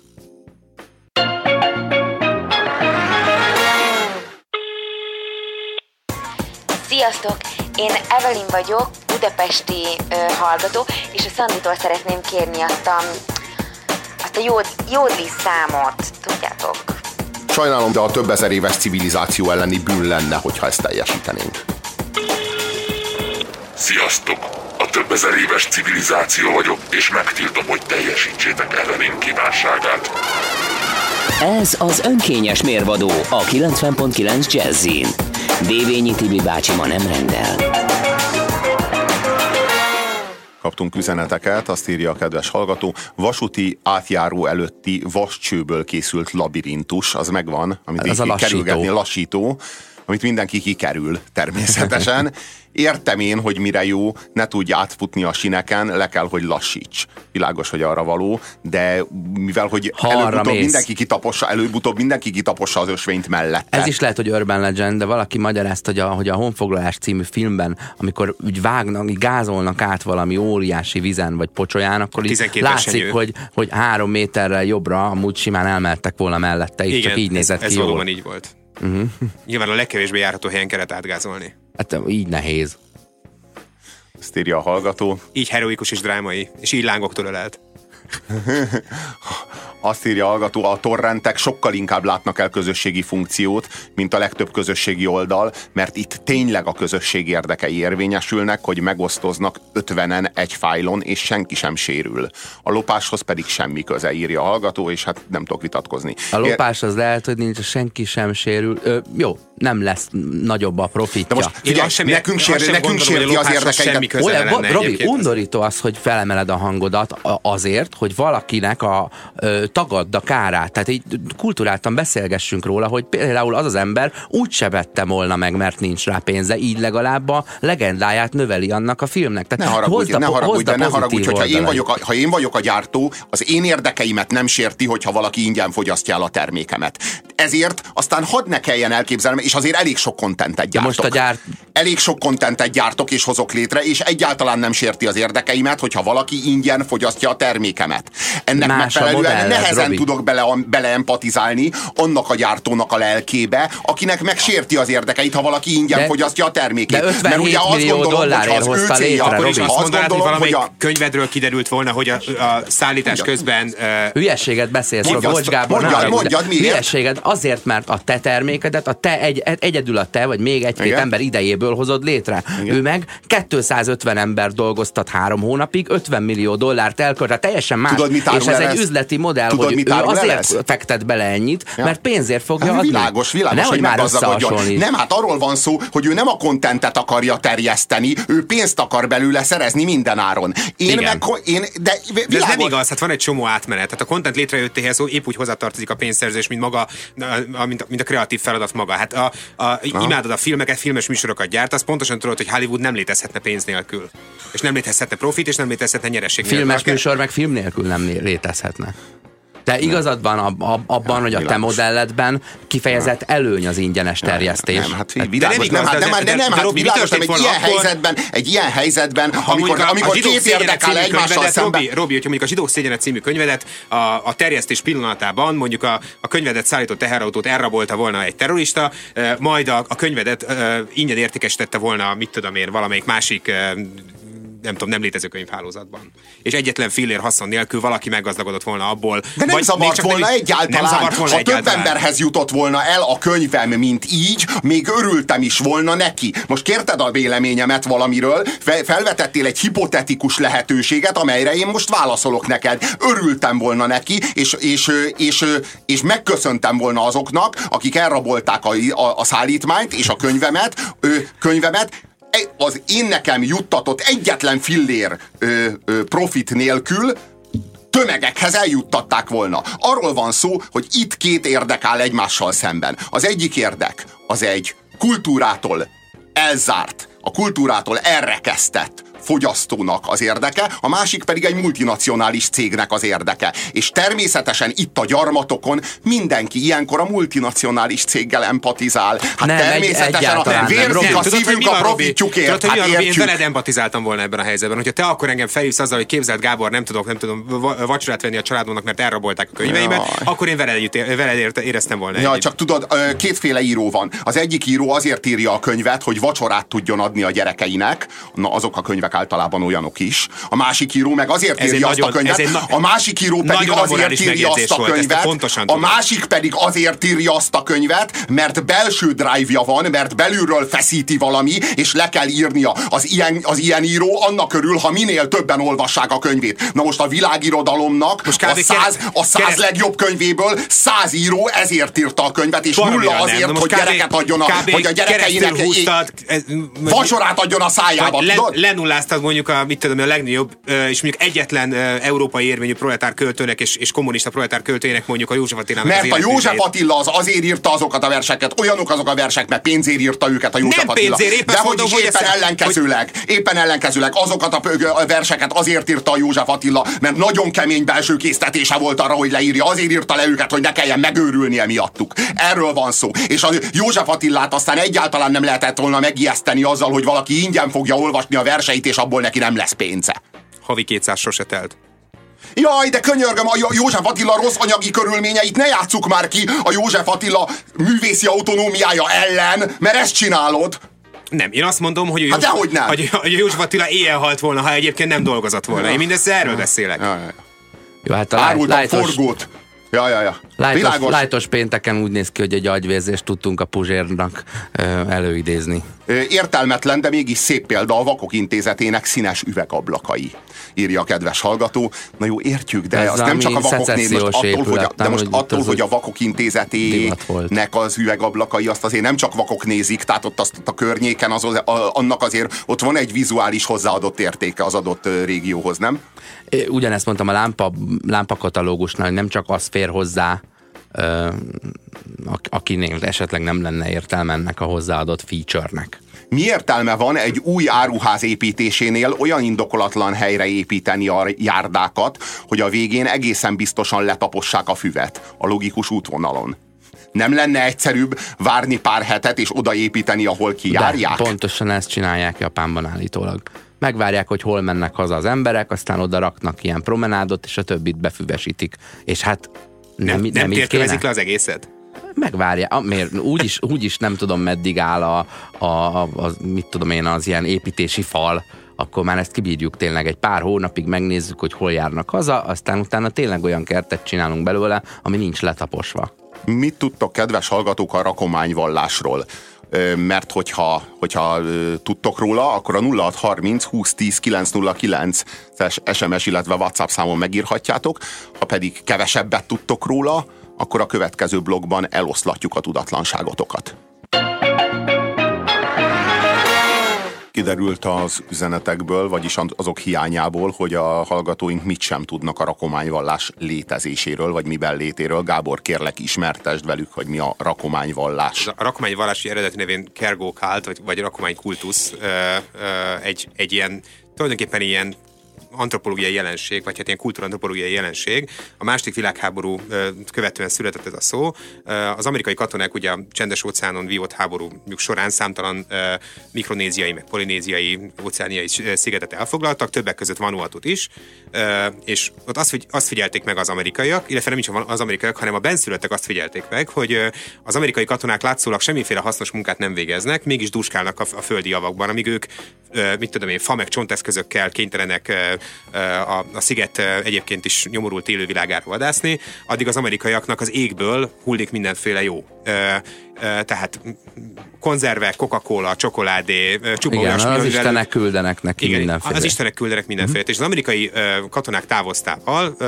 Sziasztok! Én Evelyn vagyok, budapesti hallgató, és a Szanditól szeretném kérni azt a jódli számot, tudjátok? Sajnálom, de a több ezer éves civilizáció elleni bűn lenne, hogyha ezt teljesítenénk. Sziasztok! A több ezer éves civilizáció vagyok, és megtiltom, hogy teljesítsétek Evelyn kívánságát. Ez az önkényes mérvadó a 90.9 Jazzin. Dévényi Tibi bácsi ma nem rendel. Kaptunk üzeneteket, azt írja a kedves hallgató. Vasúti átjáró előtti vascsőből készült labirintus, az megvan, amit ez a kerülgetni, lassító, amit mindenki kikerül természetesen. Értem én, hogy mire jó, ne tudj átfutni a sineken, le kell, hogy lassíts. Világos, hogy arra való, de mivel, hogy előbb-utóbb mindenki kitapossa az ösvényt mellette. Ez is lehet, hogy Urban Legend, de valaki magyarázta, hogy a Honfoglalás című filmben, amikor úgy vágnak, gázolnak át valami óriási vizen vagy pocsolyán, akkor így látszik, hogy 3 méterrel jobbra amúgy simán elmeltek volna mellette, és csak így nézett ki. Ez valóban így volt. Nyilván a legkevésbé járható helyen kellett átgázolni. Hát így nehéz. Ezt írja a hallgató. Így heroikus és drámai, és így lángoktól ölelt. Azt írja a hallgató, a torrentek sokkal inkább látnak el közösségi funkciót, mint a legtöbb közösségi oldal, mert itt tényleg a közösség érdekei érvényesülnek, hogy megosztoznak 50-en egy fájlon, és senki sem sérül. A lopáshoz pedig semmi köze, írja a hallgató, és hát nem tudok vitatkozni. A lopás az lehet, hogy nincs, senki sem sérül. Jó, nem lesz nagyobb a profitja. De most figyelj, nekünk sérti az érdekeinket. Robi, undorító az, hogy felemeled a hangodat azért, hogy valakinek tagadd a kárát. Tehát így kulturáltan beszélgessünk róla, hogy például az ember úgy se vette volna meg, mert nincs rá pénze, így legalább a legendáját növeli annak a filmnek. Tehát ne haragudj, ha én vagyok a gyártó, az én érdekeimet nem sérti, hogyha valaki ingyen fogyasztja el a termékemet. Ezért aztán hadd ne kelljen elképzelnem, és azért elég sok kontentet gyártok. Elég sok kontentet gyártok és hozok létre, és egyáltalán nem sérti az érdekeimet, hogyha valaki ingyen fogyasztja a termékemet. Ennek megfelelően nehezen tudok beleempatizálni annak a gyártónak a lelkébe, akinek megsérti az érdekeit, ha valaki ingyen fogyasztja a termékét. De 57 millió dollárért hozta létre, akkor is azt gondolom, valamelyik könyvedről kiderült volna, hogy a szállítás közben... Hülyességet beszélsz, Bocs Gábor. Mondjad, miért? Hülyességet azért, mert a te termékedet, egyedül a te, vagy még egy-két ember idejéből hozod létre. Igen. Ő meg 250 ember dolgoztat 3 hónapig, 50 millió dollárt elkölt, teljesen más. Tudod, és ez egy üzleti modell, hogy ő azért fektet bele ennyit, mert pénzért fogja adni. Világos, hogy meggazdagodjon. Nem, hát arról van szó, hogy ő nem a kontentet akarja terjeszteni, ő pénzt akar belőle szerezni minden áron. De ez nem igaz, hát van egy csomó átmenet. Tehát a content létrejöttéhez épp úgy hozzátartozik a pénzszerzés, mint maga, mint a kreatív feladat maga. Hát imádod a filmeket, filmes műsorokat gyártasz, pontosan tudod, hogy Hollywood nem létezhetne pénz nélkül. És nem létezhetne profit, és nem létezhetne nyereség nélkül. Filmes műsor meg film nélkül nem létezhetne. De igazad van abban, hogy a te modelledben kifejezett előny az ingyenes terjesztés. Nem, hát világos, egy ilyen helyzetben, amikor két érdekel egymással szemben. Robi, hogyha mondjuk a Zsidók szégyenet című könyvedet a terjesztés pillanatában mondjuk a könyvedet szállító teherautót elrabolta volna egy terrorista, majd a könyvedet ingyen értékesítette volna, mit tudom én, valamelyik másik nem létező könyvhálózatban. És egyetlen fillér haszon nélkül valaki meggazdagodott volna abból. De nem zavart volna egyáltalán. Ha több emberhez jutott volna el a könyvem, mint így, még örültem is volna neki. Most kérted a véleményemet valamiről, felvetettél egy hipotetikus lehetőséget, amelyre én most válaszolok neked. Örültem volna neki, és megköszöntem volna azoknak, akik elrabolták a szállítmányt és a könyvemet, az én nekem juttatott egyetlen fillér profit nélkül tömegekhez eljuttatták volna. Arról van szó, hogy itt két érdek áll egymással szemben. Az egyik érdek az egy kultúrától elzárt, a kultúrától elrekesztett fogyasztónak az érdeke, a másik pedig egy multinacionális cégnek az érdeke. És természetesen itt a gyarmatokon mindenki ilyenkor a multinacionális céggel empatizál. Hát nem, természetesen vérzik a szívünk a profitjukért. Tudod, hogy én veled empatizáltam volna ebben a helyzetben, hogyha te akkor engem felhívsz azzal, hogy képzeld, Gábor, nem tudom vacsorát venni a családomnak, mert elrabolták a könyveimet, akkor én veled éreztem volna. Ja, csak tudod, kétféle író van. Az egyik író azért írja a könyvet, hogy vacsorát tudjon adni a gyerekeinek, na azok a könyvek általában olyanok is. A másik író meg azért írja azt a könyvet, a másik író pedig azért írja azt a könyvet, a másik pedig azért írja azt a könyvet, mert belső drive-ja van, mert belülről feszíti valami, és le kell írnia. Az ilyen író annak örül, ha minél többen olvassák a könyvét. Na most a világirodalomnak a 100 legjobb könyvéből 100 író ezért írta a könyvet, és nulla azért, hogy gyereket adjon hogy a gyerekeinek vacsorát adjon a szájába. Lenulláztad mondjuk a legnagyobb, és mondjuk egyetlen európai érvényű proletár költőnek és kommunista proletár költőjének mondjuk a József Attilának. Mert a József Attila azért írta azokat a verseket, olyanok azok a versek, mert pénzért írta őket a József Attila. De hogy is éppen ellenkezőleg azokat a verseket azért írta a József Attila, mert nagyon kemény belső késztetése volt arra, hogy leírja. Azért írta le őket, hogy ne kelljen megőrülnie miattuk. Erről van szó. És a József Attilát aztán egyáltalán nem lehetett volna megijeszteni azzal, hogy valaki ingyen fogja olvasni a verseit, és abból neki nem lesz pénze. Havi 200 sose telt. Jaj, de könyörgöm, a József Attila rossz anyagi körülményeit ne játsszuk már ki a József Attila művészi autonómiája ellen, mert ezt csinálod. Nem, én azt mondom, hogy a József Attila éjjel halt volna, ha egyébként nem dolgozott volna. Én mindössze erről beszélek. Jó, hát árultam forgót. Ja. Lájtos pénteken úgy néz ki, hogy egy agyvérzést tudtunk a Puzsérnak előidézni. Értelmetlen, de mégis szép példa a Vakok Intézetének színes üvegablakai, írja a kedves hallgató. Na jó, értjük, de az nem csak a Vakok attól, hogy a Vakok Intézetének az üvegablakai, azt azért nem csak vakok nézik, tehát ott a környéken annak azért ott van egy vizuális hozzáadott értéke az adott régióhoz, nem? Ugyanezt mondtam a lámpakatalógusnál, hogy nem csak az fér hozzá, akinél esetleg nem lenne értelme ennek a hozzáadott feature-nek. Mi értelme van egy új áruház építésénél olyan indokolatlan helyre építeni a járdákat, hogy a végén egészen biztosan letapossák a füvet a logikus útvonalon? Nem lenne egyszerűbb várni pár hetet és odaépíteni, ahol kijárják? De pontosan ezt csinálják Japánban állítólag. Megvárják, hogy hol mennek haza az emberek, aztán oda raknak ilyen promenádot, és a többit befüvesítik. És hát nem térkevezik le az egészet? Megvárják. Úgyis nem tudom, meddig áll mit tudom én, az ilyen építési fal, akkor már ezt kibírjuk tényleg. Egy pár hónapig megnézzük, hogy hol járnak haza, aztán utána tényleg olyan kertet csinálunk belőle, ami nincs letaposva. Mit tudtok, kedves hallgatók, a rakományvallásról? Mert hogyha tudtok róla, akkor a 0630 2010 909 SMS, illetve WhatsApp számon megírhatjátok. Ha pedig kevesebbet tudtok róla, akkor a következő blogban eloszlatjuk a tudatlanságotokat. Kiderült az üzenetekből, vagyis azok hiányából, hogy a hallgatóink mit sem tudnak a rakományvallás létezéséről, vagy miben létéről. Gábor, kérlek, ismertesd velük, hogy mi a rakományvallás. A rakományvallás eredeti nevén Kergó kált, vagy rakománykultusz, egy ilyen, tulajdonképpen ilyen antropológiai jelenség, vagy hát ilyen kultúrantropológiai jelenség. A második világháború követően született ez a szó. Az amerikai katonák ugye a Csendes-óceánon vívott háborújuk során számtalan mikronéziai, meg polinéziai, óceániai szigetet elfoglaltak, többek között Vanuatut is, és ott azt figyelték meg az amerikaiak, illetve nem is az amerikaiak, hanem a benszülöttek azt figyelték meg, hogy az amerikai katonák látszólag semmiféle hasznos munkát nem végeznek, mégis duskálnak a földi javakban, amíg ők, fa meg csonteszközökkel kénytelenek a sziget egyébként is nyomorult élővilágára vadászni, addig az amerikaiaknak az égből hullik mindenféle jó. tehát konzervek, Coca-Cola, csokoládé, csupa igen, olyasmi, az istenek küldenek neki mindenféle. Az istenek küldenek mindenféle. És az amerikai katonák távoztával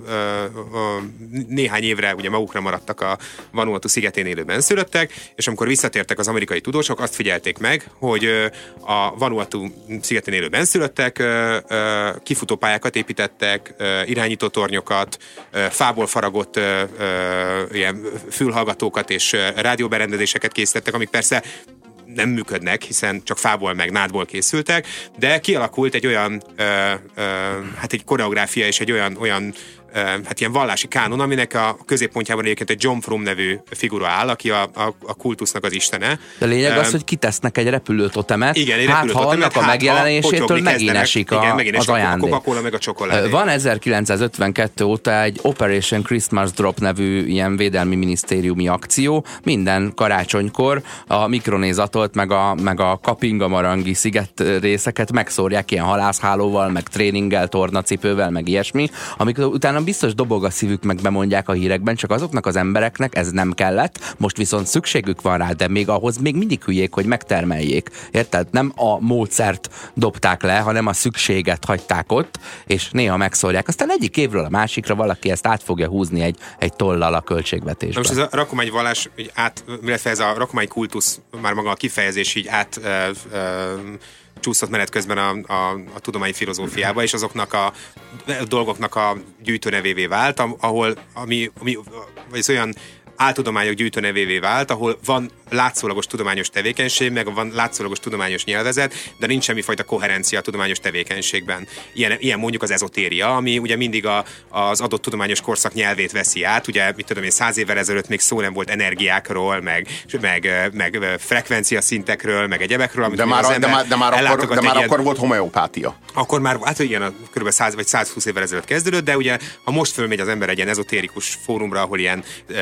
néhány évre ugye magukra maradtak a Vanuatu szigetén élő benszülöttek, és amikor visszatértek az amerikai tudósok, azt figyelték meg, hogy a Vanuatu szigetén élő benszülöttek kifutópályákat építettek, irányítótornyokat, fából faragott ilyen fülhallgatókat és rádióberendezéseket készítettek, amik persze nem működnek, hiszen csak fából meg nádból készültek, de kialakult egy olyan hát egy koreográfia és egy olyan hát ilyen vallási kánon, aminek a középpontjában egyébként egy John Frum nevű figura áll, aki a kultusznak az istene. De lényeg az, hogy kitesznek egy repülőtotemet, igen, egy hát ha annak a megjelenésétől megint esik az ajándék. A Coca-Cola meg a csokoládé. Van 1952 óta egy Operation Christmas Drop nevű ilyen védelmi minisztériumi akció. Minden karácsonykor a Mikronézatolt meg a Kapingamarangi sziget részeket megszórják ilyen halászhálóval, meg tréninggel, tornacipővel, meg ilyesmi, amikor utána biztos dobog a szívük, meg bemondják a hírekben, csak azoknak az embereknek ez nem kellett, most viszont szükségük van rá, de még ahhoz még mindig hülyék, hogy megtermeljék. Érted? Nem a módszert dobták le, hanem a szükséget hagyták ott, és néha megszólják. Aztán egyik évről a másikra valaki ezt át fogja húzni egy tollal a költségvetésbe. Most ez a rakományvallás, illetve ez a rakománykultusz, már maga a kifejezés így csúszott menet közben a tudományi filozófiába, és azoknak a dolgoknak a gyűjtőnevévé vált, ami vagy olyan áltudományok gyűjtőnevévé vált, ahol van látszólagos tudományos tevékenység, meg van látszólagos tudományos nyelvezet, de nincs semmifajta koherencia a tudományos tevékenységben. Ilyen mondjuk az ezotéria, ami ugye mindig az adott tudományos korszak nyelvét veszi át. Ugye, mit tudom én, 100 évvel ezelőtt még szó nem volt energiákról, meg frekvencia szintekről, meg egyebekről. De már akkor volt homeopátia. Akkor már, hát igen, kb. 100 vagy 120 évvel ezelőtt kezdődött, de ugye, ha most fölmegy az ember egy ilyen ezotérikus fórumra, ahol ilyen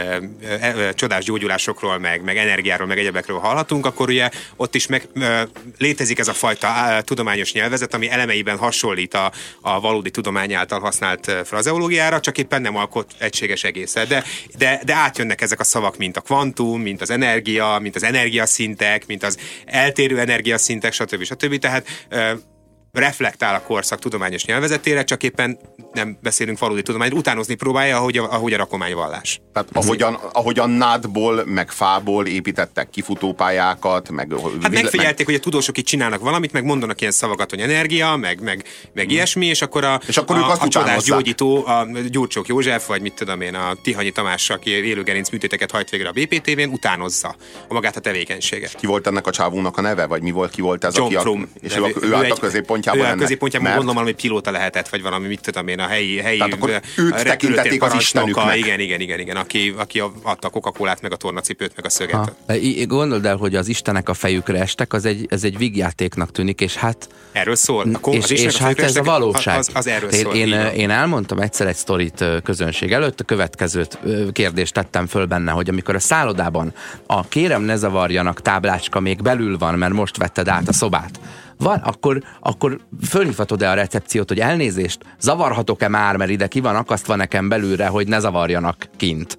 csodás gyógyulásokról, meg energiáról, meg egyebekről hallhatunk, akkor ugye ott is létezik ez a fajta tudományos nyelvezet, ami elemeiben hasonlít a valódi tudomány által használt frazeológiára, csak éppen nem alkot egységes egészet. De átjönnek ezek a szavak, mint a kvantum, mint az energia, mint az energiaszintek, mint az eltérő energiaszintek, stb. Tehát reflektál a korszak tudományos nyelvezetére, csak éppen nem beszélünk valódi tudományról, utánozni próbálja, ahogy a rakományvallás. Tehát ahogyan nádból, meg fából építettek kifutópályákat, hát megfigyelték, hogy a tudósok itt csinálnak valamit, meg mondanak ilyen szavakat, hogy energia, meg ilyesmi, és akkor a csodás gyógyító, a Gyurcsók József, vagy mit tudom én, a Tihanyi Tamás, aki élőgerinc műtéteket hajt végre a BPTV-n, utánozza magát a tevékenységet. Ki volt ennek a csávónak a neve, vagy ki volt ez? John Frum. És ő állt a középpontjában. Ő a középpontjában gondolom valami pilóta lehetett, vagy valami, mit tudom én, a helyi tehát akkor őt tekintették az istenüknek. Igen, aki adta a Coca-Colát, meg a tornacipőt, meg a szöget. Gondold el, hogy az istenek a fejükre estek, ez egy vígjátéknak tűnik, és hát... Erről szól. És hát ez a valóság. Az erről szól. Én elmondtam egyszer egy sztorit közönség előtt, a következőt kérdést tettem föl benne, hogy amikor a szállodában a kérem ne zavarjanak táblácska még belül van, mert most vetted át a szobát, van, akkor fölhívhatod-e a recepciót, hogy elnézést, zavarhatok-e már, mert ide ki van akasztva nekem belülre, hogy ne zavarjanak kint.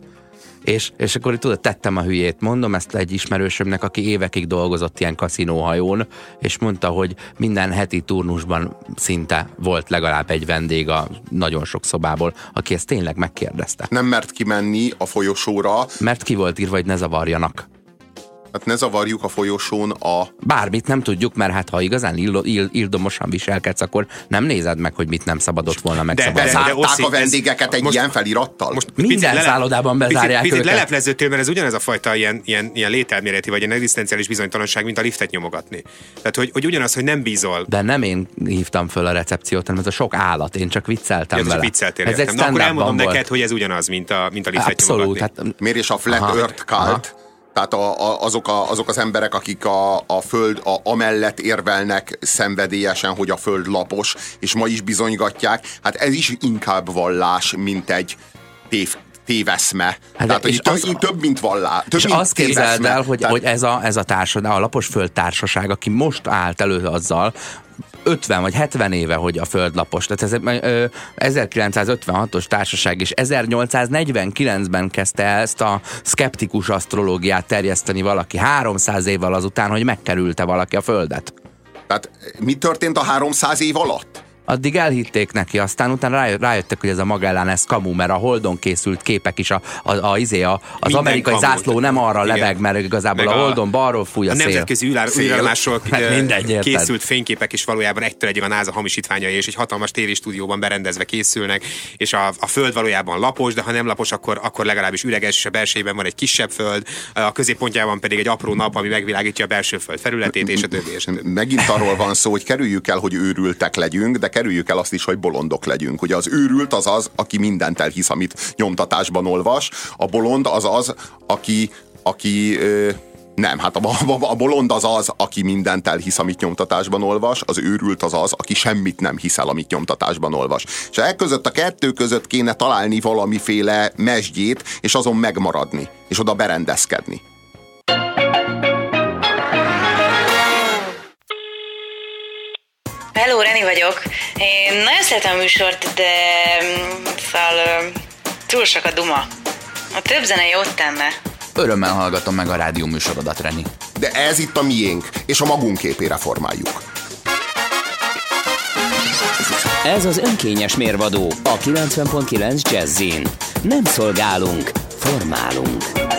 És akkor tudod, tettem a hülyét, mondom ezt egy ismerősömnek, aki évekig dolgozott ilyen kaszinóhajón, és mondta, hogy minden heti turnusban szinte volt legalább egy vendég a nagyon sok szobából, aki ezt tényleg megkérdezte. Nem mert kimenni a folyosóra. Mert ki volt írva, hogy ne zavarjanak. Hát ne zavarjuk a folyosón Bármit nem tudjuk, mert hát ha igazán ildomosan viselkedsz, akkor nem nézed meg, hogy mit nem szabadott volna megszabadni. Bezárták a vendégeket egy ilyen felirattal? Most minden szállodában bezárják picit őket. lelepleződtél, mert ez ugyanez a fajta ilyen lételméleti, vagy ilyen egzisztenciális bizonytalanság, mint a liftet nyomogatni. Tehát, hogy ugyanaz, hogy nem bízol. De nem én hívtam föl a recepciót, hanem ez a sok állat, én csak vicceltem vele. Ez egy akkor elmondom neked, hogy ez ugyanaz, mint a liftet nyomogatni. Hát, miért is a Flat Earth Cult? Tehát azok az emberek, akik a föld amellett érvelnek szenvedélyesen, hogy a föld lapos, és ma is bizonygatják, hát ez is inkább vallás, mint egy téveszme. Tehát, így több, mint vallás. És azt képzeld el, hogy ez a társaság, a Laposföld társaság, aki most állt elő azzal, 50 vagy 70 éve, hogy a Föld lapos. Tehát ez 1956-os társaság, és 1849-ben kezdte ezt a szkeptikus asztrológiát terjeszteni valaki 300 évvel azután, hogy megkerülte valaki a Földet. Tehát mi történt a 300 év alatt? Addig elhitték neki, aztán rájöttek, hogy ez a Magellán, ez kamu, mert a Holdon készült képek is, az amerikai kamu, zászló nem arra lebeg, mert igazából a Holdon balról fúj a szél. A nemzetközi űrállomásról készült fényképek is valójában egytől egyig a NASA hamisítványai, és egy hatalmas tévéstúdióban berendezve készülnek, és a Föld valójában lapos, de ha nem lapos, akkor legalábbis üreges, és a belsejében van egy kisebb Föld, a középpontjában pedig egy apró nap, ami megvilágítja a belső Föld felületét, és a többi. Megint arról van szó, hogy kerüljük el, hogy őrültek legyünk, de kerüljük el azt is, hogy bolondok legyünk. Ugye az őrült az az, aki mindent elhisz, amit nyomtatásban olvas. A bolond az az, aki nem, hát a bolond az az, aki mindent elhisz, amit nyomtatásban olvas, az őrült az az, aki semmit nem hiszel, amit nyomtatásban olvas. És a kettő között kéne találni valamiféle mesdjét, és azon megmaradni, és oda berendezkedni. Hello, Reni vagyok. Én nagyon szeretem a műsort, de szóval túl sok a duma. A több zene jót tenne. Örömmel hallgatom meg a rádió műsorodat, Reni. De ez itt a miénk, és a magunk képére formáljuk. Ez az önkényes mérvadó a 90.9 Jazzin. Nem szolgálunk, formálunk.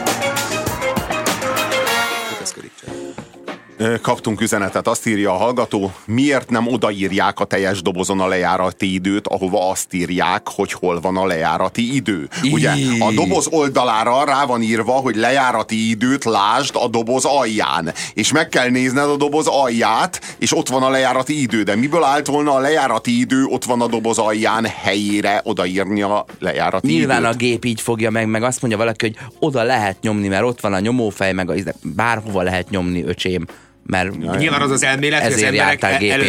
Kaptunk üzenetet, azt írja a hallgató, miért nem odaírják a teljes dobozon a lejárati időt, ahova azt írják, hogy hol van a lejárati idő. Ugye a doboz oldalára rá van írva, hogy lejárati időt lásd a doboz alján, és meg kell nézned a doboz alját, és ott van a lejárati idő, de miből állt volna a lejárati idő, ott van a doboz alján helyére odaírni a lejárati Nyilván időt. A gép így fogja meg azt mondja valaki, hogy oda lehet nyomni, mert ott van a nyomófej, meg bárhova lehet nyomni, öcsém. Mert nyilván az elmélet, hogy az emberek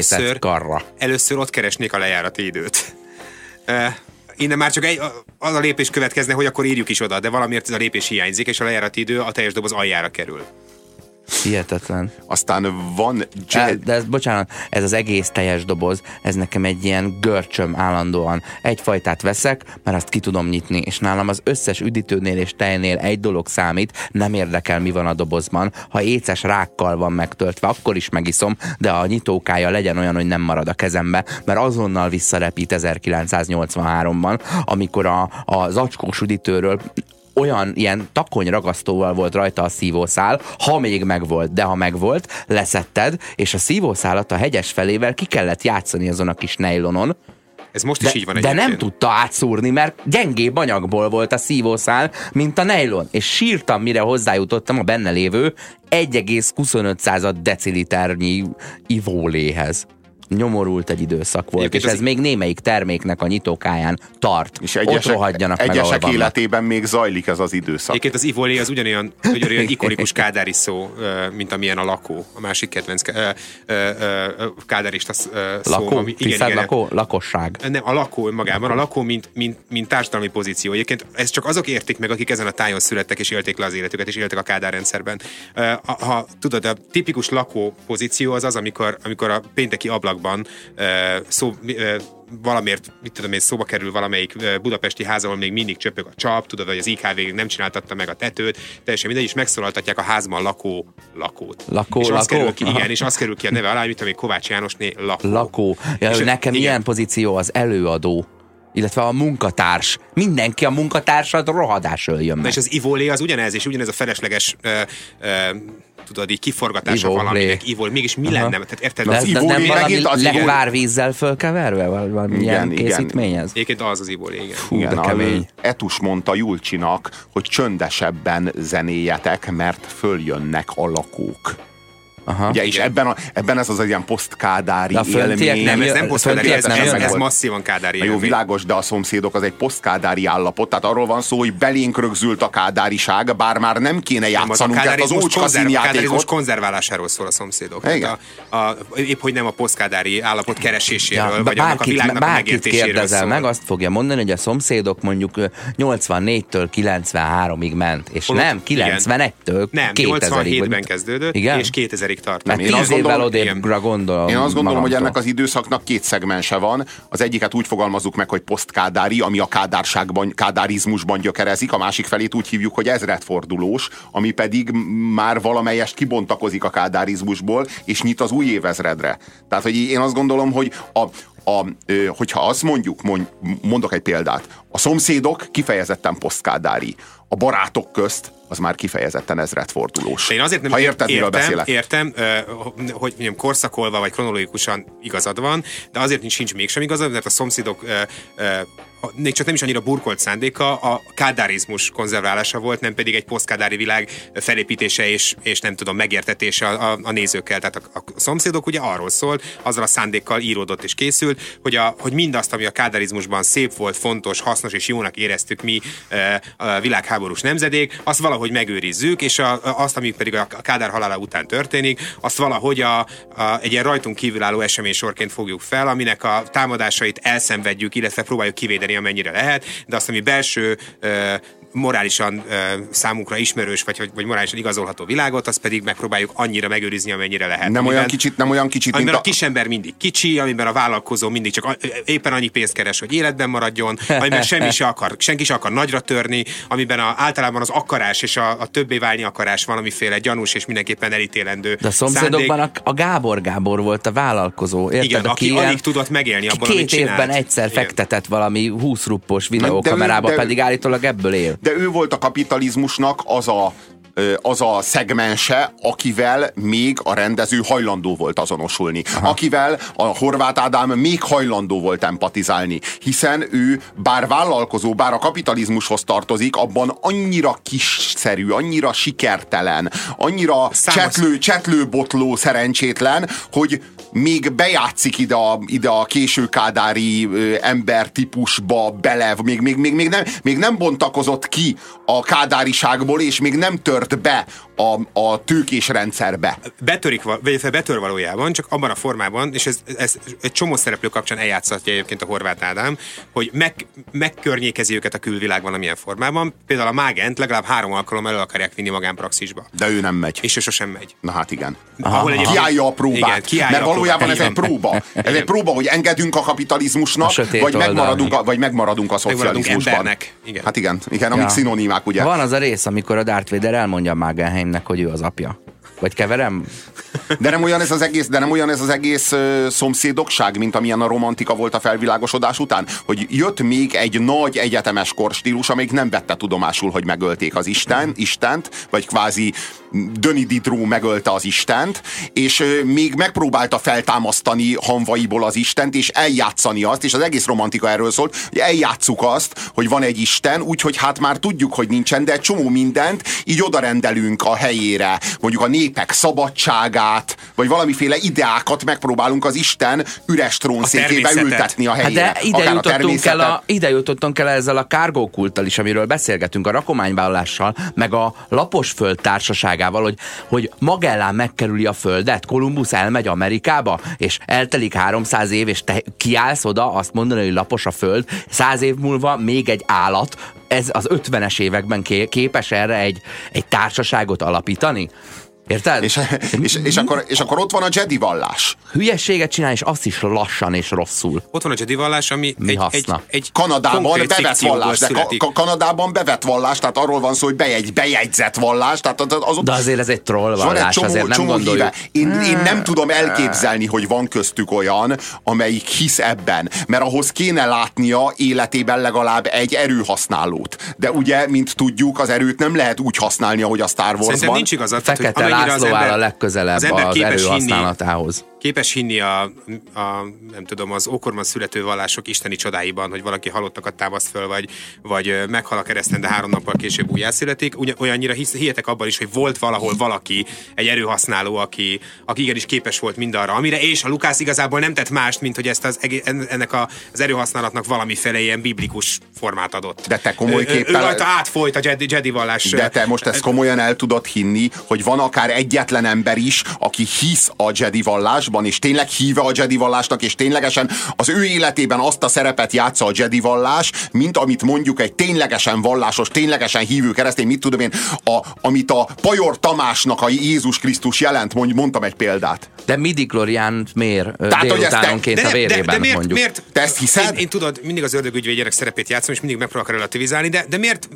először ott keresnék a lejárati időt. Innen már csak az a lépés következne, hogy akkor írjuk is oda, de valamiért ez a lépés hiányzik, és a lejárati idő a teljes doboz aljára kerül. Hihetetlen. Aztán van... De bocsánat, ez az egész teljes doboz, ez nekem egy ilyen görcsöm állandóan. Egyfajtát veszek, mert azt ki tudom nyitni, és nálam az összes üdítőnél és tejnél egy dolog számít, nem érdekel, mi van a dobozban. Ha éces rákkal van megtöltve, akkor is megiszom, de a nyitókája legyen olyan, hogy nem marad a kezembe, mert azonnal visszarepít 1983-ban, amikor az acskós üdítőről olyan ilyen takonyragasztóval volt rajta a szívószál, ha még megvolt, de ha megvolt, leszetted, és a szívószálat a hegyes felével ki kellett játszani azon a kis nejlonon. Ez most is így van egyébként. De nem tudta átszúrni, mert gyengébb anyagból volt a szívószál, mint a nejlon. És sírtam, mire hozzájutottam a benne lévő 1,25 deciliternyi ivóléhez. Nyomorult egy időszak volt, és ez még némelyik terméknek a nyitókáján tart. És ott rohadjanak meg, egyesek életében még zajlik ez az időszak. Egyébként az ivólé az ugyanolyan ikonikus kádári szó, mint amilyen a lakó. A másik kedvenc kádárista szó. Lakó? Igen. Lakó? Lakosság. Nem, a lakó magában. A lakó, mint társadalmi pozíció. Egyébként ezt csak azok értik meg, akik ezen a tájon születtek, és élték le az életüket, és éltek a Kádár rendszerben. Tudod, a tipikus lakó pozíció az, amikor a pénteki ablak valamiért, mit tudom én, szóba kerül valamelyik budapesti ház, ahol még mindig csöpög a csap, tudod, hogy az IKV nem csináltatta meg a tetőt, teljesen mindegy, és megszólaltatják a házban lakót. És az kerül ki, igen, és az kerül ki a neve alá, mint amíg Kovács Jánosné lakó. Ja, és nekem ilyen pozíció az előadó, illetve a munkatárs. Mindenki a munkatársad rohadásról jön meg. És az ivólé az ugyanez, és ugyanez a felesleges tudod, így kiforgatása valaminek, mégis mi lenne? Tehát érted? Az nem valami lekvárvízzel fölkeverve? Valamilyen készítmény ez? Egyébként az ivólé, igen. Fú, de kemény. Etus mondta Julcsinak, hogy csöndesebben zenéjetek, mert följönnek a lakók. Ugye, és ebben ez az ilyen posztkádári élmény. Nem, ez nem posztkádári, ez masszívan kádári élmény. Jó, világos, de a Szomszédok az egy posztkádári állapot, tehát arról van szó, hogy belénk rögzült a kádáriság, bár már nem kéne játszanunk az ócska színjátékot. A kádárizmus konzerválásáról szól a Szomszédok. Épp hogy nem a posztkádári állapot kereséséről, vagy annak a világnak a megértéséről kérdezel meg, azt fogja mondani, hogy a Szomszédok mondjuk 84-től 93-ig ment, és nem 91-től 2000-ig. Nem, 87-ben kezdődött, és 2000-ig tart. Én azt gondolom, hogy ennek az időszaknak két szegmense van. Az egyiket úgy fogalmazzuk meg, hogy posztkádári, ami a kádárizmusban gyökerezik, a másik felét úgy hívjuk, hogy ezredfordulós, ami pedig már valamelyest kibontakozik a kádárizmusból, és nyit az új évezredre. Tehát, hogy én azt gondolom, hogy hogyha azt mondok egy példát, a Szomszédok kifejezetten posztkádári. A Barátok közt az már kifejezetten ezredfordulós. Én azért nem ha érted, miről beszélek. Értem, hogy mondjam, korszakolva vagy kronológikusan igazad van, de azért nincs mégsem igazad, mert a Szomszédok még csak nem is annyira burkolt szándéka, a kádárizmus konzerválása volt, nem pedig egy posztkádári világ felépítése és nem tudom, megértetése a nézőkkel. Tehát a Szomszédok ugye arról szól, azzal a szándékkal íródott és készült, hogy mindazt, ami a kádárizmusban szép volt, fontos, hasznos és jónak éreztük mi a világháborús nemzedék, azt valahogy megőrizzük, és azt, ami pedig a Kádár halála után történik, azt valahogy egy ilyen rajtunk kívülálló eseménysorként fogjuk fel, aminek a támadásait elszenvedjük, illetve próbáljuk kivédeni, amennyire lehet, de azt, ami belső morálisan számunkra ismerős, vagy morálisan igazolható világot, azt pedig megpróbáljuk annyira megőrizni, amennyire lehet. Nem olyan kicsit, amiben a kisember mindig kicsi, amiben a vállalkozó mindig csak éppen annyi pénzt keres, hogy életben maradjon, amiben senki se akar nagyra törni, amiben általában az akarás és a többé válni akarás valamiféle gyanús és mindenképpen elítélendő. De a Szomszédokban a Gábor volt a vállalkozó. Érted? Igen, aki alig tudott megélni abban, amit csinált. 2 évben egyszer fektetett valami 20 ruppos videókamerába, pedig állítólag ebből él. De ő volt a kapitalizmusnak az a szegmense, akivel még a rendező hajlandó volt azonosulni. Aha. Akivel a Horváth Ádám még hajlandó volt empatizálni. Hiszen ő, bár vállalkozó, bár a kapitalizmushoz tartozik, abban annyira kiszerű, annyira sikertelen, annyira csetlőbotló szerencsétlen, hogy még bejátszik ide a későkádári embertípusba bele, még nem bontakozott ki a kádáriságból, és még nem tört be a tőkés rendszerbe. Betör valójában, csak abban a formában, és ez egy csomó szereplő kapcsán eljátszatja egyébként a Horváth Ádám, hogy megkörnyékezi őket a külvilág valamilyen formában. Például a Mágent legalább 3 alkalommal el akarják vinni magánpraxisba. De ő nem megy. És ő sosem megy. Na hát igen. Kiállja a próbát. Igen, mert valójában ez egy próba. Ez egy próba, hogy engedünk a kapitalizmusnak, vagy megmaradunk a szocializmusban. Igen. Hát igen, amik szinonimák, ugye. Van az a rész, amikor a Darth Vader elmondja Magenheimnek, hogy ő az apja. Vagy keverem? De nem olyan ez az egész szomszédokság, mint amilyen a romantika volt a felvilágosodás után, hogy jött még egy nagy egyetemes korstílus, amelyik nem vette tudomásul, hogy megölték az Istent, vagy kvázi Denis Diderot megölte az Istent, és még megpróbálta feltámasztani hamvaiból az Istent, és eljátszani azt, és az egész romantika erről szólt, hogy eljátsszuk azt, hogy van egy Isten, úgyhogy hát már tudjuk, hogy nincsen, de egy csomó mindent így odarendelünk a helyére, mondjuk a népek szabadságát, vagy valamiféle ideákat megpróbálunk az Isten üres trónszékébe ültetni a helyére. Hát de ide jutottunk el ezzel a kárgókulttal is, amiről beszélgetünk, a rakományvállalással, meg a Laposföld társaságával, hogy Magellán megkerüli a Földet, Kolumbusz elmegy Amerikába, és eltelik 300 év, és te kiállsz oda azt mondani, hogy lapos a Föld, 100 év múlva még egy állat, ez az 50-es években képes erre egy társaságot alapítani? Érted? És akkor ott van a Jedi vallás. Hülyességet csinál, és azt is lassan és rosszul. Ott van a Jedi vallás, ami egy Kanadában bevett vallás. De Kanadában bevett vallás, tehát arról van szó, hogy bejegyzett vallás. Tehát de azért ez egy troll vallás, azért nem gondoljuk. Én nem tudom elképzelni, hogy van köztük olyan, amelyik hisz ebben. Mert ahhoz kéne látnia életében legalább egy erőhasználót. De ugye, mint tudjuk, az erőt nem lehet úgy használni, ahogy a Star Warsban. Szerintem nincs igazad. Fekete László áll a legközelebb az erőhasználatához. képes hinni nem tudom, az ókorban születő vallások isteni csodáiban, hogy valaki halottakat támaszt föl, vagy meghal a kereszten, de 3 nappal később újjászületik, olyannyira hihetek abban is, hogy volt valahol valaki, egy erőhasználó, aki igenis képes volt mindarra, amire, és a Lukács igazából nem tett mást, mint hogy ezt ennek az erőhasználatnak valamiféle ilyen biblikus formát adott. De te komoly képpel... Ő rajta átfolyt a Jedi vallás. De te most ezt komolyan el tudod hinni, hogy van akár egyetlen ember is, aki hisz a Jedi vallásban, és tényleg híve a Jedi vallásnak, és ténylegesen az ő életében azt a szerepet játsza a Jedi vallás, mint amit mondjuk egy ténylegesen vallásos, ténylegesen hívő keresztény, mit tudom én, amit a Pajor Tamásnak a Jézus Krisztus jelent, mondtam egy példát. De midi-chloriánt mér délutánonként a vérében, mondjuk. Miért? Te ezt hiszed? Én tudod, mindig az ördögügyvédjének szerepét játszom, és mindig megpróbálok relativizálni, de miért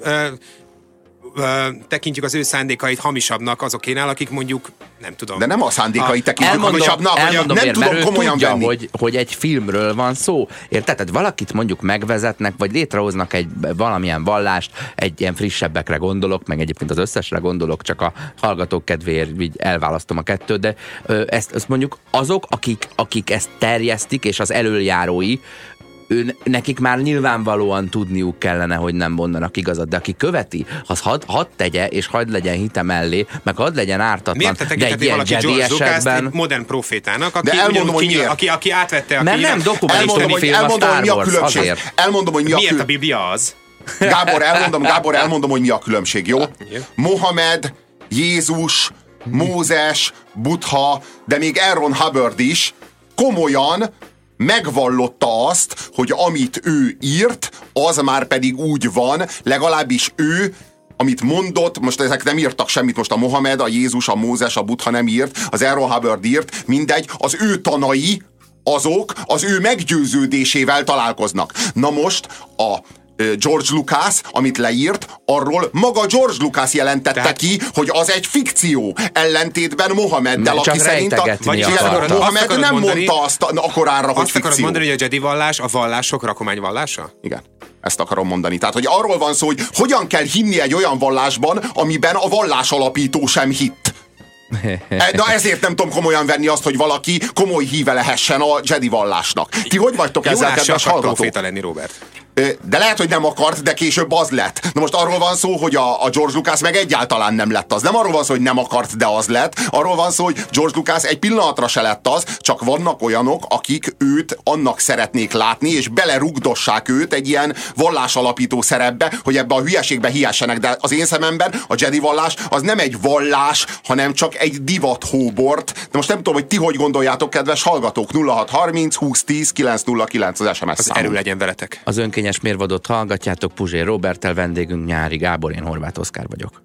tekintjük az ő szándékait hamisabbnak azokénál, akik mondjuk, nem tudom. De nem a szándékait tekintjük hamisabbnak, nem tudom komolyan tudja, venni. hogy egy filmről van szó. Érted? Tehát valakit mondjuk megvezetnek, vagy létrehoznak egy valamilyen vallást, egy ilyen frissebbekre gondolok, meg egyébként az összesre gondolok, csak a hallgatók kedvéért így elválasztom a kettőt, de ezt mondjuk azok, akik ezt terjesztik, és az elöljárói, nekik már nyilvánvalóan tudniuk kellene, hogy nem mondanak igazat, de aki követi, az hadd tegye, és hadd legyen hite mellé, meg hadd legyen ártatlan. Miért te tekintheti valaki George Lucas-t egy modern profétának, aki átvette a nem dokumentumfilm film a Star Wars, azért. Elmondom, hogy miért a Biblia az? Gábor, elmondom, hogy mi a különbség, jó? Mohamed, Jézus, Mózes, Buddha, de még Aaron Hubbard is komolyan megvallotta azt, hogy amit ő írt, az már pedig úgy van, legalábbis ő, amit mondott, most ezek nem írtak semmit, most a Mohamed, a Jézus, a Mózes, a Buddha nem írt, az Aaron Hubbard írt, mindegy, az ő tanai, azok az ő meggyőződésével találkoznak. Na most a George Lucas, amit leírt, arról maga George Lucas jelentette ki, hogy az egy fikció, ellentétben Mohameddel, aki szerint Mohamed nem mondta azt akkorára, hogy fikció. Azt akarod mondani, hogy a Jedi vallás a vallások rakomány vallása? Igen. Ezt akarom mondani. Tehát, hogy arról van szó, hogy hogyan kell hinni egy olyan vallásban, amiben a vallás alapító sem hitt. Na ezért nem tudom komolyan venni azt, hogy valaki komoly híve lehessen a Jedi vallásnak. Ti hogy vagytok ezzel, kedves hallgatók? Proféta lenni, Robert. De lehet, hogy nem akart, de később az lett. Na most arról van szó, hogy a George Lucas meg egyáltalán nem lett az. Nem arról van szó, hogy nem akart, de az lett. Arról van szó, hogy George Lucas egy pillanatra se lett az, csak vannak olyanok, akik őt annak szeretnék látni, és belerugdossák őt egy ilyen vallásalapító szerepbe, hogy ebbe a hülyeségbe hihessenek. De az én szememben a Jedi vallás az nem egy vallás, hanem csak egy divat hóbort. De most nem tudom, hogy ti hogy gondoljátok, kedves hallgatók. 0630 2010 909 az SMS az számunk. Erő legyen veletek. Az önkényes mérvadót hallgatjátok, Puzsér Róberttel, vendégünk Nyári Gábor, én Horváth Oszkár vagyok.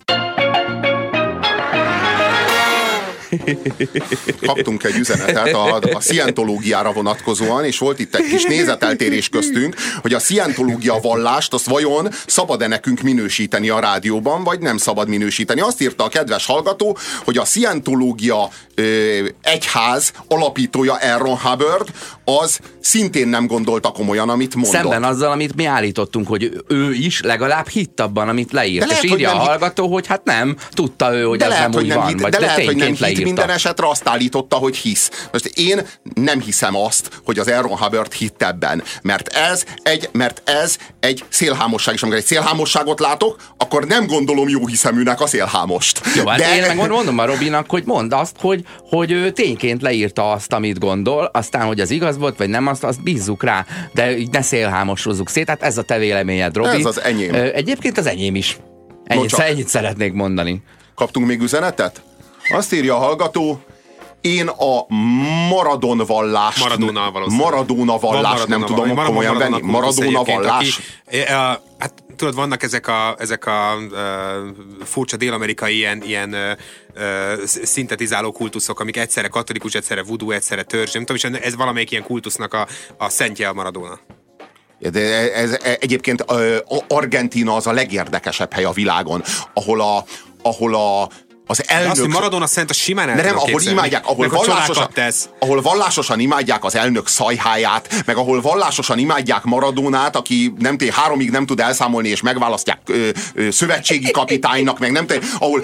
Kaptunk egy üzenetet a szientológiára vonatkozóan, és volt itt egy kis nézeteltérés köztünk, hogy a szientológia vallást azt vajon szabad-e nekünk minősíteni a rádióban, vagy nem szabad minősíteni. Azt írta a kedves hallgató, hogy a szientológia egyház alapítója Aaron Hubbard az szintén nem gondolta komolyan, amit mondott. Szemben azzal, amit mi állítottunk, hogy ő is legalább hitt abban, amit leírt. És írja a hallgató, hogy hát nem, tudta ő, hogy ez nem úgy van. De lehet, hogy nem hitt, minden esetre azt állította, hogy hisz. Most én nem hiszem azt, hogy az Aaron Hubbard hitt ebben, mert ez egy szélhámosság, és amikor egy szélhámosságot látok, akkor nem gondolom jó hiszeműnek a szélhámost. Jó, hát én meg mondom a Robinak, hogy mondd azt, hogy ő tényként leírta azt, amit gondol, aztán, hogy az igaz volt, vagy nem, azt bízzuk rá, de így ne szélhámosozzuk szét. Hát ez a te véleményed, Robi. Ez az enyém. Egyébként az enyém is. Ennyit szeretnék mondani. Kaptunk még üzenetet? Azt írja a hallgató, én a Maradona vallást nem tudom komolyan venni. Maradona vallás? Hát tudod, vannak ezek a furcsa dél-amerikai ilyen szintetizáló kultuszok, amik egyszerre katolikus, egyszerre voodoo, egyszerre törzs, nem tudom, és ez valamelyik ilyen kultusznak a szentje a Maradona. De egyébként Argentína az a legérdekesebb hely a világon, ahol a Az elnök... Azt, hogy Maradona szent, a simán el nem, ahol imádják, ahol vallásosan imádják az elnök szajháját, meg ahol vallásosan imádják Maradonát, aki 3-ig nem tud elszámolni, és megválasztják szövetségi kapitánynak, meg nem tudom, ahol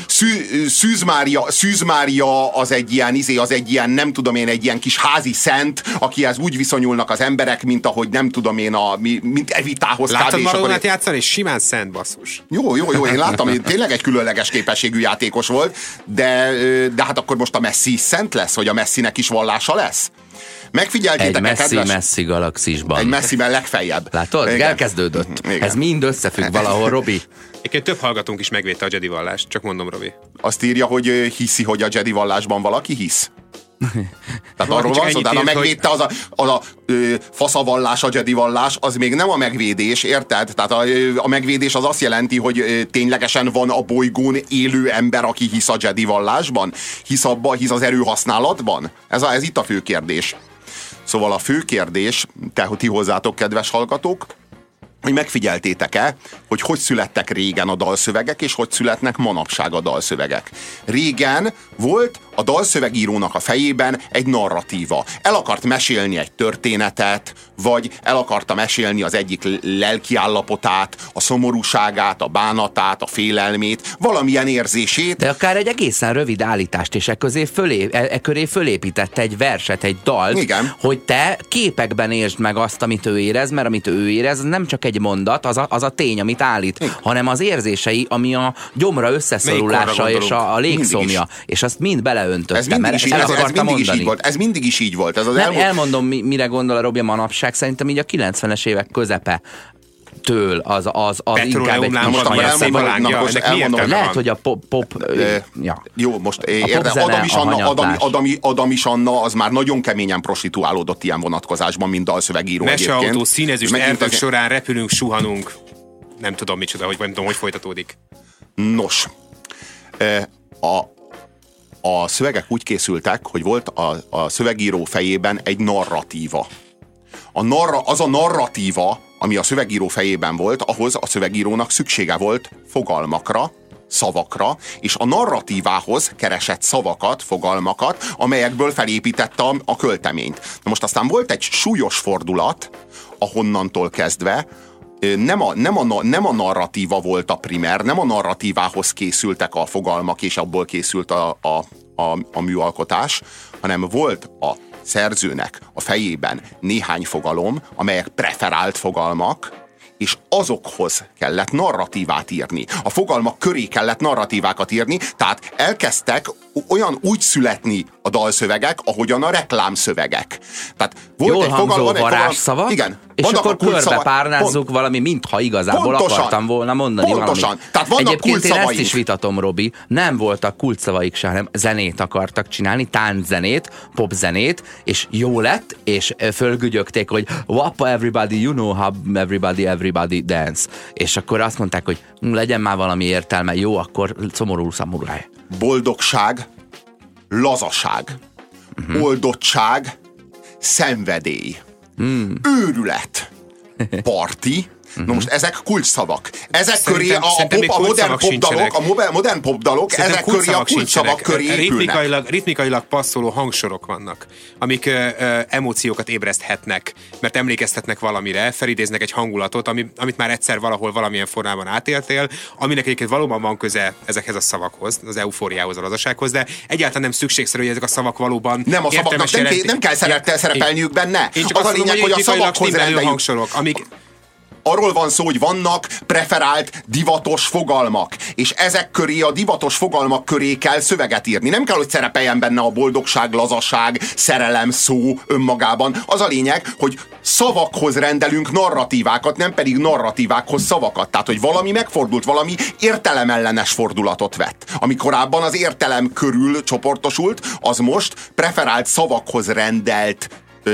Szűz Mária az egy ilyen, nem tudom én, egy ilyen kis házi szent, akihez úgy viszonyulnak az emberek, mint ahogy nem tudom én, mint Evitához. Láttad Maradonát játszani, és simán szent, basszus. Jó, én láttam, tényleg egy különleges képességű játékos volt, de hát akkor most a Messi szent lesz, hogy a Messinek is vallása lesz? Megfigyeltétek egy Messi galaxisban. Egy Messiben legfeljebb. Látod? Igen. Elkezdődött. Igen. Ez mind összefügg valahol, Robi. Egyébként több hallgatónk is megvédte a Jedi vallást, csak mondom, Robi. Azt írja, hogy hiszi, hogy a Jedi vallásban valaki hisz. Tehát arról van szó, de megvédte az a faszavallás, a Jedi vallás, az még nem a megvédés, érted? Tehát a megvédés az azt jelenti, hogy ténylegesen van a bolygón élő ember, aki hisz a Jedi vallásban? Hisz az erőhasználatban? Ez itt a fő kérdés. Szóval a fő kérdés, ti hozzátok, kedves hallgatók, hogy megfigyeltétek-e, hogy születtek régen a dalszövegek, és hogy születnek manapság a dalszövegek. Régen volt a dalszövegírónak a fejében egy narratíva. El akart mesélni egy történetet, vagy el akarta mesélni az egyik lelkiállapotát, a szomorúságát, a bánatát, a félelmét, valamilyen érzését. De akár egy egészen rövid állítást, és köré fölépítette egy verset, egy dalt, igen, hogy te képekben értsd meg azt, amit ő érez, mert amit ő érez, nem csak egy mondat, az a tény, amit állít, igen, hanem az érzései, ami a gyomra összeszorulása és a légszomja, és azt mind beleöntötte, ez mindig is így volt. Elmondom, mire gondol a Robi manapság, szerintem így a 90-es évek közepe től az inkább egy lehet, hogy a pop jó, most Adamis Anna az már nagyon keményen prostituálódott ilyen vonatkozásban, mint dalszövegíró egyébként. Meseautó, színezős erdők során repülünk, suhanunk. Nem tudom micsoda, nem tudom, hogy folytatódik. Nos, a szövegek úgy készültek, hogy volt a szövegíró fejében egy narratíva. Az a narratíva, ami a szövegíró fejében volt, ahhoz a szövegírónak szüksége volt fogalmakra, szavakra, és a narratívához keresett szavakat, fogalmakat, amelyekből felépítette a költeményt. Na most aztán volt egy súlyos fordulat, ahonnantól kezdve nem a narratíva volt a primer, nem a narratívához készültek a fogalmak, és abból készült a műalkotás, hanem volt a szerzőnek a fejében néhány fogalom, amelyek preferált fogalmak, és azokhoz kellett narratívát írni. A fogalmak köré kellett narratívákat írni, tehát elkezdtek úgy születni a dalszövegek, ahogyan a reklámszövegek. Tehát volt jól egy hangzó varázsszavak, igen, és akkor körbe párnázzuk valami, mintha igazából akartam volna mondani valamit. Tehát vannak egyébként én ezt is vitatom, Robi, nem voltak kulcsszavaik se, hanem zenét akartak csinálni, tánczenét, popzenét, és jó lett, és fölgügyögték, hogy Wappa everybody, you know how everybody dance. És akkor azt mondták, hogy legyen már valami értelme, jó, akkor szomorú szamuráj. Boldogság, lazaság, oldottság, szenvedély, őrület, parti. Na most ezek kulcsszavak. Ezek köré a modern popdalok, ezek köré a kulcsszavak köré épülnek. Ritmikailag passzoló hangsorok vannak, amik emóciókat ébreszthetnek, mert emlékeztetnek valamire, felidéznek egy hangulatot, amit már egyszer valahol valamilyen formában átéltél, aminek egyébként valóban van köze ezekhez a szavakhoz, az eufóriához, a lazasághoz, de egyáltalán nem szükségszerű, hogy ezek a szavak valóban nem a szavaknak nem kell szerettel szerepelniük benne. Az a lényeg, hogy a szavakhoz rendeljük hangsorok, amik arról van szó, hogy vannak preferált divatos fogalmak, és ezek köré, a divatos fogalmak köré kell szöveget írni. Nem kell, hogy szerepeljen benne a boldogság, lazaság, szerelem szó önmagában. Az a lényeg, hogy szavakhoz rendelünk narratívákat, nem pedig narratívákhoz szavakat. Tehát, hogy valami megfordult, valami értelemellenes fordulatot vett. Ami korábban az értelem körül csoportosult, az most preferált szavakhoz rendelt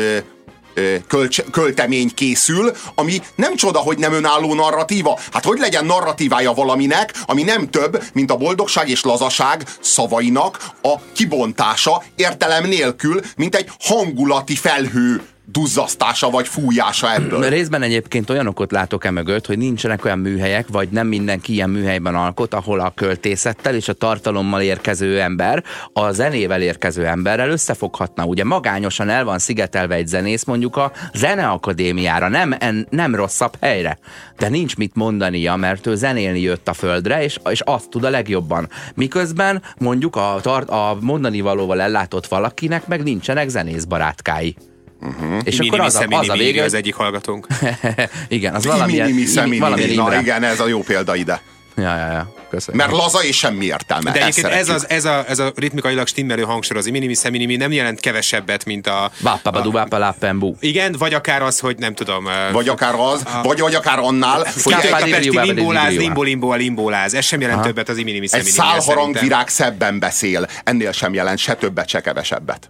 költemény készül, ami nem csoda, hogy nem önálló narratíva. Hát hogy legyen narratívája valaminek, ami nem több, mint a boldogság és lazaság szavainak a kibontása értelem nélkül, mint egy hangulati felhő duzzasztása vagy fújása ebből. Részben egyébként olyan okot látok mögött, hogy nincsenek olyan műhelyek, vagy nem mindenki ilyen műhelyben alkot, ahol a költészettel és a tartalommal érkező ember a zenével érkező emberrel összefoghatna. Ugye magányosan el van szigetelve egy zenész mondjuk a Zeneakadémiára, nem rosszabb helyre. De nincs mit mondania, mert ő zenélni jött a földre, és azt tud a legjobban. Miközben mondjuk a mondani valóval ellátott valakinek meg nincsenek zenészbarátkái. És akkor az a vége, az egyik hallgatónk. Igen, az valamilyen Na igen, ez a jó példa ide. Ja. Köszönöm. Mert laza és semmi értelme. De egyébként ez a ritmikailag stimmelő hangsor, az minimi nem jelent kevesebbet, mint a... Igen, vagy akár az, hogy nem tudom... Vagy akár az, vagy akár annál, hogy limboláz. Ez sem jelent többet az minimi. Egy szálharangvirág szebben beszél. Ennél sem jelent se többet, se kevesebbet.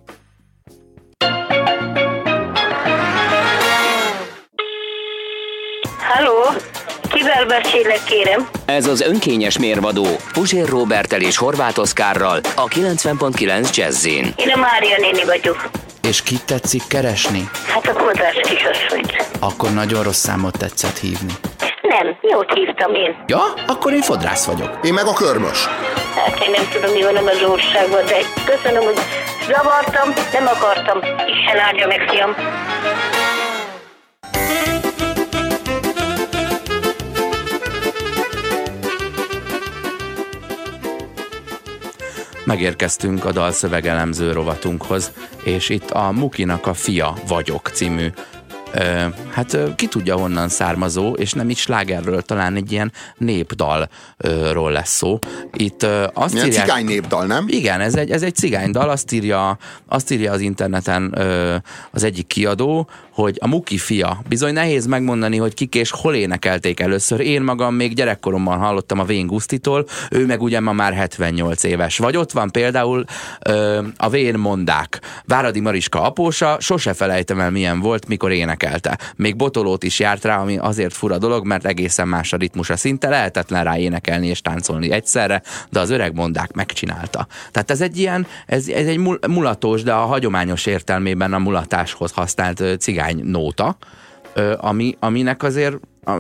Halló? Kivel beszélek, kérem? Ez az önkényes mérvadó Puzsér Róberttel és Horváth Oszkárral a 90.9 Jazzin. Én a Mária néni vagyok. És kit tetszik keresni? Hát a kodrás kisasszonyt. Akkor nagyon rossz számot tetszett hívni. Nem, jót hívtam én. Ja, akkor én fodrász vagyok. Én meg a körmös. Hát én nem tudom, mi van az országban, de köszönöm, hogy zavartam, nem akartam. Isten áldja meg, fiam. Megérkeztünk a dalszövegelemző rovatunkhoz, és itt a Mukinak a fia vagyok című, ki tudja honnan származó, és nem is slágerről, talán egy ilyen népdalról lesz szó. Itt azt írják, cigány népdal, nem? Igen, ez egy cigánydal, azt írja az interneten az egyik kiadó, hogy a Muki fia. Bizony nehéz megmondani, hogy kik és hol énekelték először. Én magam még gyerekkoromban hallottam a Vén Gusztitól, ő meg ugye ma már 78 éves. Vagy ott van például a Vén Mondák. Váradi Mariska apósa, sose felejtem el, milyen volt, mikor énekelte. Még botolót is járt rá, ami azért fura dolog, mert egészen más a ritmusa, szinte lehetetlen rá énekelni és táncolni egyszerre, de az öreg Mondák megcsinálta. Tehát ez egy ilyen, ez egy mulatós, de a hagyományos értelmében a mulatáshoz használt cigány nóta, aminek azért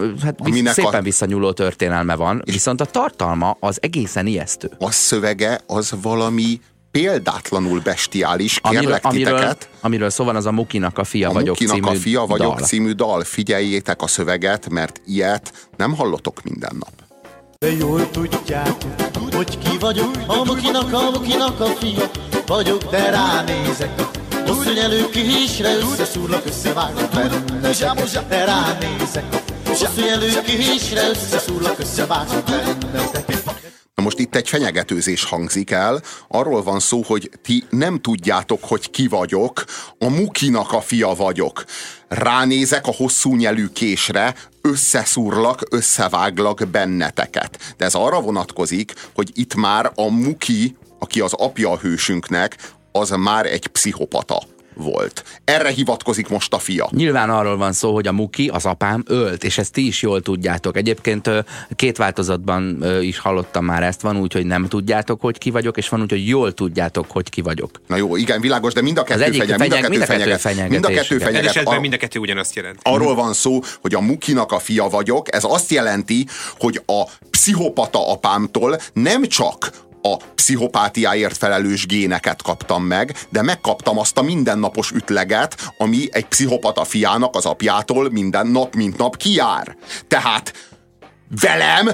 szépen visszanyúló történelme van, viszont a tartalma az egészen ijesztő. A szövege az valami példátlanul bestiális, kérlek titeket. Amiről szó van, az a Mukinak a fia vagyok című Mukinak a fia vagyok dal. című dal. Figyeljétek a szöveget, mert ilyet nem hallotok minden nap. De jól tudjátok, hogy ki vagyok, a Mukinak a fia vagyok, de ránézek. Hosszú nyelő kihísre összeszúrlak, összeváglak benneteket. De ránézek. Hosszú nyelő kihísre összeszúrlak, összeváglak benneteket. Na most itt egy fenyegetőzés hangzik el. Arról van szó, hogy ti nem tudjátok, hogy ki vagyok, a Mukinak a fia vagyok. Ránézek a hosszú nyelű késre, összeszúrlak, összeváglak benneteket. De ez arra vonatkozik, hogy itt már a Muki, aki az apja a hősünknek, az már egy pszichopata volt. Erre hivatkozik most a fia. Nyilván arról van szó, hogy a Muki, az apám ölt, és ezt ti is jól tudjátok. Egyébként két változatban is hallottam már ezt. Van úgy, hogy nem tudjátok, hogy ki vagyok, és van úgy, hogy jól tudjátok, hogy ki vagyok. Na jó, igen, világos, de mind a kettő fenyeget. Mind a kettő fenyeget. Mind a kettő ugyanazt jelent. Arról van szó, hogy a Mukinak a fia vagyok. Ez azt jelenti, hogy a pszichopata apámtól nem csak a pszichopátiáért felelős géneket kaptam meg, de megkaptam azt a mindennapos ütleget, ami egy pszichopata fiának az apjától minden nap, mint nap kijár. Tehát velem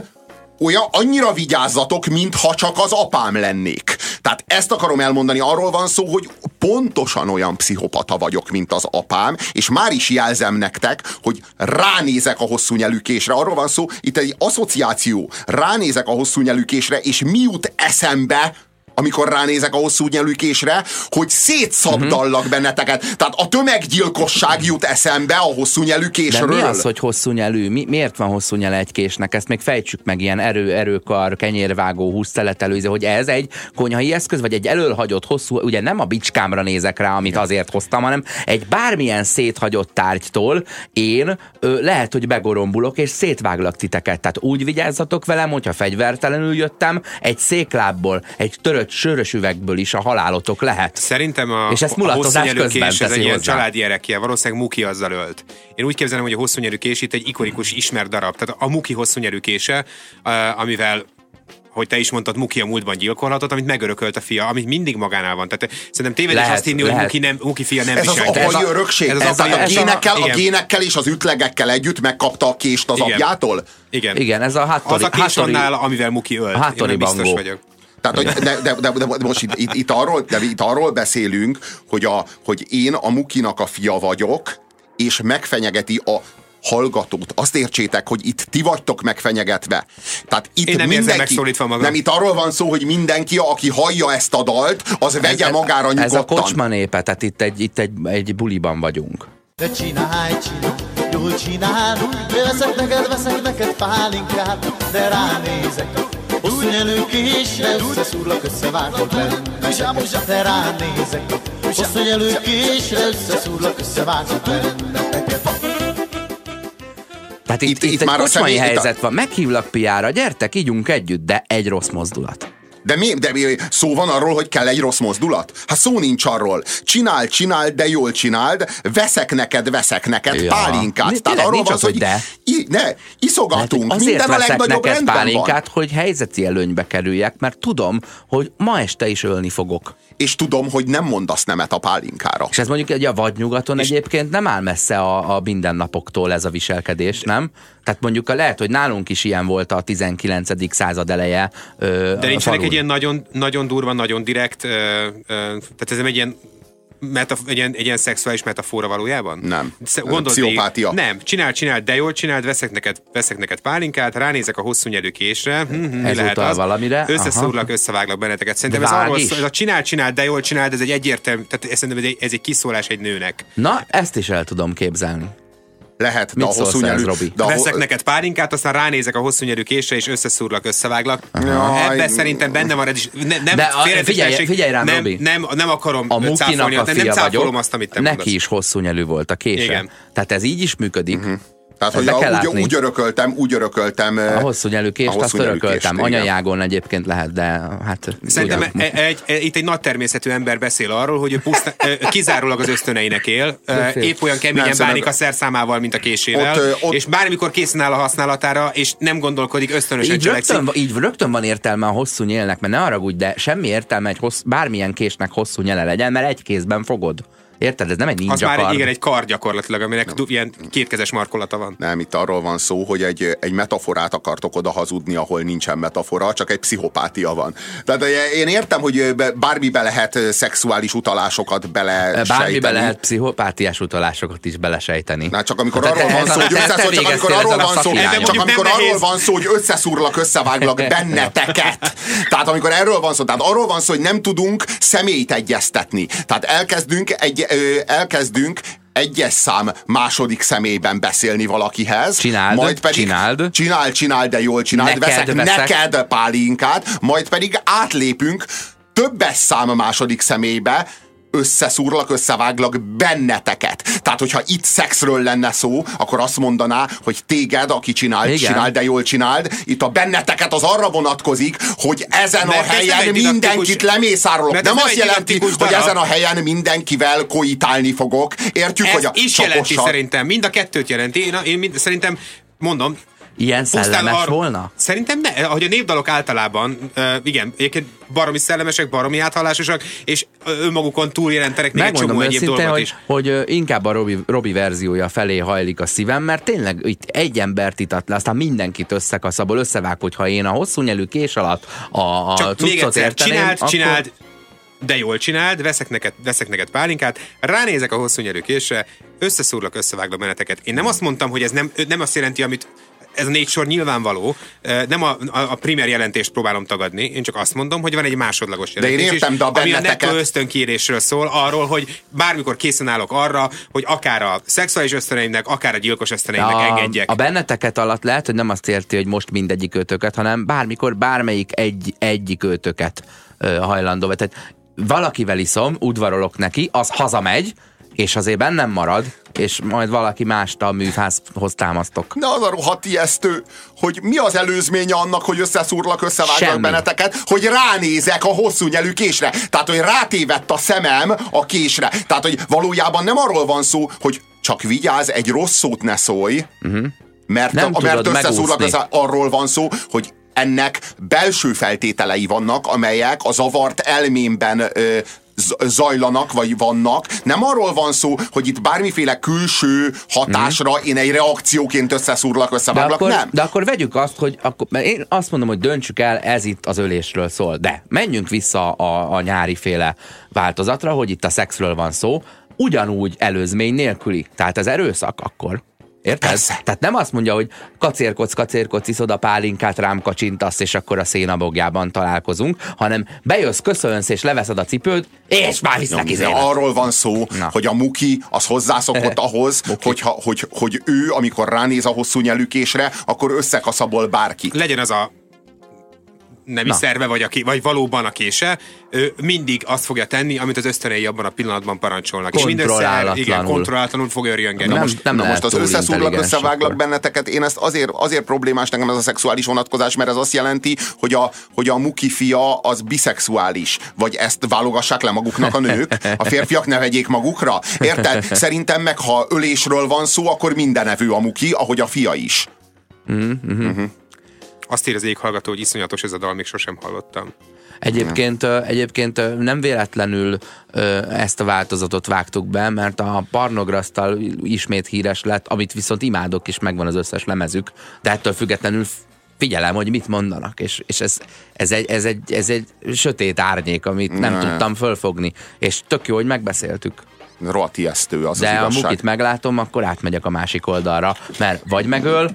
annyira vigyázzatok, mintha csak az apám lennék. Tehát ezt akarom elmondani, arról van szó, hogy pontosan olyan pszichopata vagyok, mint az apám, és már is jelzem nektek, hogy ránézek a hosszú nyelű késre. Arról van szó, itt egy asszociáció. Ránézek a hosszú nyelű késre, és mi jut eszembe, amikor ránézek a hosszú nyelű késre, hogy szétszabdallak benneteket. Tehát a tömeggyilkosság jut eszembe a hosszú nyelű késről. De mi az, hogy hosszú nyelű? Miért van hosszú nyele egy késnek? Ezt még fejtsük meg, ilyen erőkar, kenyérvágó, húszszeletelőző, hogy ez egy konyhai eszköz, vagy egy elölhagyott hosszú, ugye nem a bicskámra nézek rá, amit azért hoztam, hanem egy bármilyen széthagyott tárgytól én lehet, hogy begorombulok, és szétváglak titeket. Tehát úgy vigyázzatok velem, hogyha fegyvertelenül jöttem, egy széklábból, egy törött sörös üvegből is a halálotok lehet. Szerintem és ezt mulatozás közben ez egy ilyen hozzá. családi erekje, valószínűleg Muki azzal ölt. Én úgy képzelem, hogy a hosszúnyelű kés itt egy ikonikus ismert darab. Tehát a Muki hosszúnyelű kése, amivel, hogy te is mondtad, Muki a múltban gyilkolhatott, amit megörökölt a fia, amit mindig magánál van. Tehát szerintem tévedés azt hinni, hogy Muki fia nem viselkedik. Ez az apai örökség. A génekkel és az ütlegekkel együtt megkapta a kést az apjától? Igen, ez a Hattori. Az a kés annál, amivel Muki ölt. A Hattori Bangó. Tehát, de most itt arról beszélünk, hogy én a Mukinak a fia vagyok, és megfenyegeti a hallgatót. Azt értsétek, hogy itt ti vagytok megfenyegetve. Tehát itt én nem érzem megszólítva magam. Nem, itt arról van szó, hogy mindenki, aki hallja ezt a dalt, az vegye magára nyugodtan. Ez a kocsma népe, tehát itt egy buliban vagyunk. De csinálj, jól csinálj, veszek neked pálinkát, de ránézek, hosszú nyelő késre, összeszúrlak, összevágok benneteket, de ránézek, hosszú nyelő késre, összeszúrlak, összevágok benneteket. Tehát itt egy kocsmai helyzet van, meghívlak piára, gyertek, ígyunk együtt, de egy rossz mozdulat. De szó van arról, hogy kell egy rossz mozdulat? Hát szó nincs arról. Csináld, de jól csináld, veszek neked pálinkát. Tehát arról van szó, hogy iszogatunk, minden a legnagyobb rendben pálinkát, hogy helyzeti előnybe kerüljek, mert tudom, hogy ma este is ölni fogok. És tudom, hogy nem mondasz nemet a pálinkára. És ez mondjuk egy a vadnyugaton egyébként nem áll messze a mindennapoktól ez a viselkedés, nem? Tehát mondjuk lehet, hogy nálunk is ilyen volt a 19. század eleje. De nincsenek egy ilyen nagyon, nagyon durva, nagyon direkt, tehát ez nem egy ilyen szexuális metafora valójában? Nem. Pszichopátia. Nem. Csináld, de jól csináld, veszek neked pálinkát, ránézek a hosszú nyelű késre. Ez lehet az? Valamire. Összeszúrlak, összeváglak benneteket. Szerintem ez arról szól, csináld, de jól csináld, ez egy egyértelmű, tehát szerintem ez egy kiszólás egy nőnek. Na, ezt is el tudom képzelni. Lehet, de a hosszú nyelű... Veszek neked pálinkát, aztán ránézek a hosszú nyelű késre, és összeszúrlak, összeváglak. Ebben szerintem benne van, figyelj rám, Robi. Nem akarom a Mukinak a fia vagyok, azt, amit te neki mondasz. is hosszú nyelű volt a kése. Igen. Tehát ez így is működik. Tehát, hogy úgy örököltem. A hosszú nyelű kést, azt örököltem. Anyajágon egyébként lehet, de hát... Szerintem itt egy nagy természetű ember beszél arról, hogy ő kizárólag az ösztöneinek él, épp olyan keményen bánik a szerszámával, mint a késével, és bármikor készen áll a használatára, és nem gondolkodik, ösztönösen cselekszik. Így rögtön van értelme a hosszú nyélnek, mert ne haragudj, de semmi értelme bármilyen késnek hosszú nyele legyen, mert egy kézben fogod. Érted? Ez nem egy ninja kard. Az már igen, egy kard gyakorlatilag, aminek ilyen kétkezes markolata van. Nem, itt arról van szó, hogy egy metaforát akartok oda hazudni, ahol nincsen metafora, csak egy pszichopátia van. Tehát én értem, hogy bármibe lehet szexuális utalásokat belesejteni. Bármibe lehet pszichopátiás utalásokat is belesejteni. Na, csak amikor arról van szó, hogy összeszúrlak, összeváglak benneteket. Tehát amikor erről van szó, tehát arról van szó, hogy nem tudunk személyt egyeztetni. Tehát elkezdünk egyes szám második személyben beszélni valakihez. Csináld, de jól csináld. Veszek neked pálinkát, majd pedig átlépünk többes szám második személybe, összeszúrlak, összeváglak benneteket. Tehát, hogyha itt szexről lenne szó, akkor azt mondaná, hogy téged, aki csináld, de jól csináld. Itt a benneteket az arra vonatkozik, hogy ezen a helyen mindenkit lemészárolok. Nem azt jelenti, hogy ezen a helyen mindenkivel koitálni fogok. Értjük, ez hogy a is jelenti szerintem. Mind a kettőt jelenti. Én szerintem mondom, ilyen szellemes volna? Szerintem ne. Ahogy a népdalok általában, igen, egyébként baromi szellemesek, baromi áthallásosak, és önmagukon túljelentenek még egy csomó egyéb dolgot is. Hogy inkább a Robi verziója felé hajlik a szívem, mert tényleg itt egy embert itat le, aztán mindenkit összekaszabol, összevág, hogyha én a hosszú nyelű kés alatt a cuccot érteném. Csináld, de jól csináld, veszek neked pálinkát, ránézek a hosszú nyelű késre, összeszúrlak, összeváglak benneteket. Én nem azt mondtam, hogy ez nem azt jelenti, amit ez a 4 sor nyilvánvaló, nem a primer jelentést próbálom tagadni, én csak azt mondom, hogy van egy másodlagos jelentés. De én értem, de a benneteket... ami a nettó ösztönkérésről szól, arról, hogy bármikor készen állok arra, hogy akár a szexuális ösztöneimnek, akár a gyilkos ösztöneimnek engedjek. A benneteket alatt lehet, hogy nem azt érti, hogy most mindegyik őtöket, hanem bármikor bármelyik egyik őtöket hajlandó. Tehát valakivel iszom, udvarolok neki, az hazamegy, és azért bennem marad, és majd valaki mást a műfázhoz támasztok. De az a rohadt ijesztő, hogy mi az előzménye annak, hogy összeszúrlak, összeváglak Semmi. benneteket, hogy ránézek a hosszú nyelű késre. Tehát, hogy rátévedt a szemem a késre. Tehát, hogy valójában nem arról van szó, hogy csak vigyázz, egy rossz szót ne szólj, mert összeszúrlak, arról van szó, hogy ennek belső feltételei vannak, amelyek a zavart elmémben zajlanak, vagy vannak. Nem arról van szó, hogy itt bármiféle külső hatásra én egy reakcióként összeszúrlak, összeváglak, nem. De akkor vegyük azt, hogy én azt mondom, hogy döntsük el, ez itt az ölésről szól. De menjünk vissza a nyári féle változatra, hogy itt a szexről van szó, ugyanúgy előzmény nélküli. Tehát ez erőszak akkor. Érted? Persze. Tehát nem azt mondja, hogy kacérkodsz, iszod a pálinkát, rám kacsintasz, és akkor a szénabogjában találkozunk, hanem bejössz, köszönsz, és leveszed a cipőd, és már visznek izének. Arról van szó, hogy a muki az hozzászokott ahhoz, hogy ő, amikor ránéz a hosszú nyelükésre, akkor összekaszabol bárki. Legyen az a nemi szerve, vagy valóban a kése, ő mindig azt fogja tenni, amit az ösztönei abban a pillanatban parancsolnak. És kontrollálatlanul fog örjöngeni. Most az összeszúrlak, összeváglak benneteket, én ezt azért problémás nekem ez a szexuális vonatkozás, mert ez azt jelenti, hogy a muki fia az biszexuális. Vagy ezt válogassák le maguknak a nők, a férfiak ne vegyék magukra. Érted? Szerintem meg, ha ölésről van szó, akkor mindenevő a muki, ahogy a fia is. Azt ír az éghallgató, hogy iszonyatos ez a dal, még sosem hallottam. Egyébként nem véletlenül ezt a változatot vágtuk be, mert a Parnograsztal ismét híres lett, amit viszont imádok, és megvan az összes lemezük, de ettől függetlenül figyelem, hogy mit mondanak, és ez egy sötét árnyék, amit nem tudtam fölfogni, és tök jó, hogy megbeszéltük. Rohadt ijesztő az de igazság. a mukit meglátom, akkor átmegyek a másik oldalra, mert vagy megöl,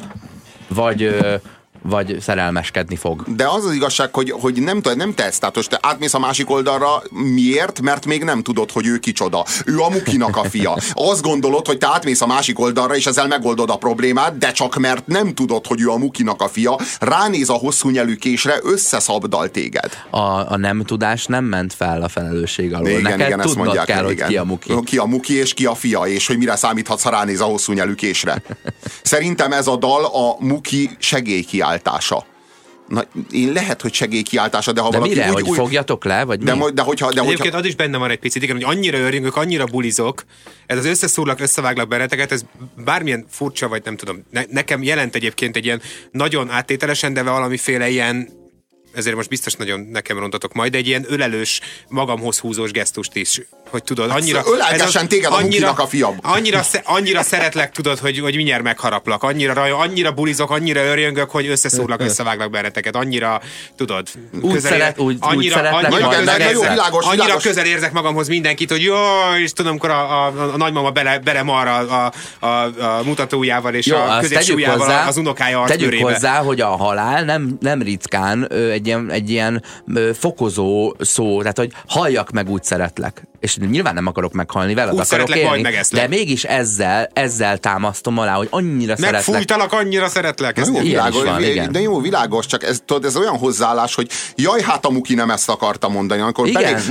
vagy szerelmeskedni fog. De az igazság, hogy nem tetsz. Tehát most te átmész a másik oldalra. Miért? Mert még nem tudod, hogy ő kicsoda. Ő a mukinak a fia. Azt gondolod, hogy te átmész a másik oldalra, és ezzel megoldod a problémát, de csak mert nem tudod, hogy ő a mukinak a fia, ránéz a hosszú nyelű késre, összeszabdal téged. A nem tudás nem ment fel a felelősség alól. Neked tudnod kell, hogy ki a muki. Ki a muki, és ki a fia, és hogy mire számíthatsz, ha ránéz a hosszú nyelű késre. Szerintem ez a dal a muki segélykiáltása. Na, én lehet, hogy segélykiáltása, de ha de valaki mire, hogy fogjatok le, vagy mi? Egyébként az is benne van egy picit, igen, hogy annyira örjengök, annyira bulizok, ez az összeszúrlak, összeváglak benneteket, ez bármilyen furcsa, vagy nem tudom, nekem jelent egyébként egy ilyen nagyon áttételesen, de valamiféle ilyen, ezért most biztos nagyon nekem rontatok majd, de egy ilyen ölelős, magamhoz húzós gesztust is, hogy tudod, annyira... Ölelgessen téged a mukinak a fiam. Annyira szeretlek, tudod, hogy mindjárt megharaplak, annyira bulizok, annyira örjöngök, hogy összeszúrlak, összeváglak benneteket, annyira, tudod... Annyira közel érzek magamhoz mindenkit, hogy jó, és tudom, amikor a nagymama beremar a mutatójával és a középsúlyával az unokája arcbőrébe. Tegyük hozzá, hogy a halál nem ritkán egy ilyen fokozó szó, tehát hogy halljak meg, úgy szeretlek. És nyilván nem akarok meghalni, veled úgy akarok élni, de mégis ezzel támasztom alá, hogy annyira szeretlek. Megfújtalak, annyira szeretlek. Ez de jó, világos, csak ez olyan hozzáállás, hogy jaj, hát a muki nem ezt akarta mondani. Amikor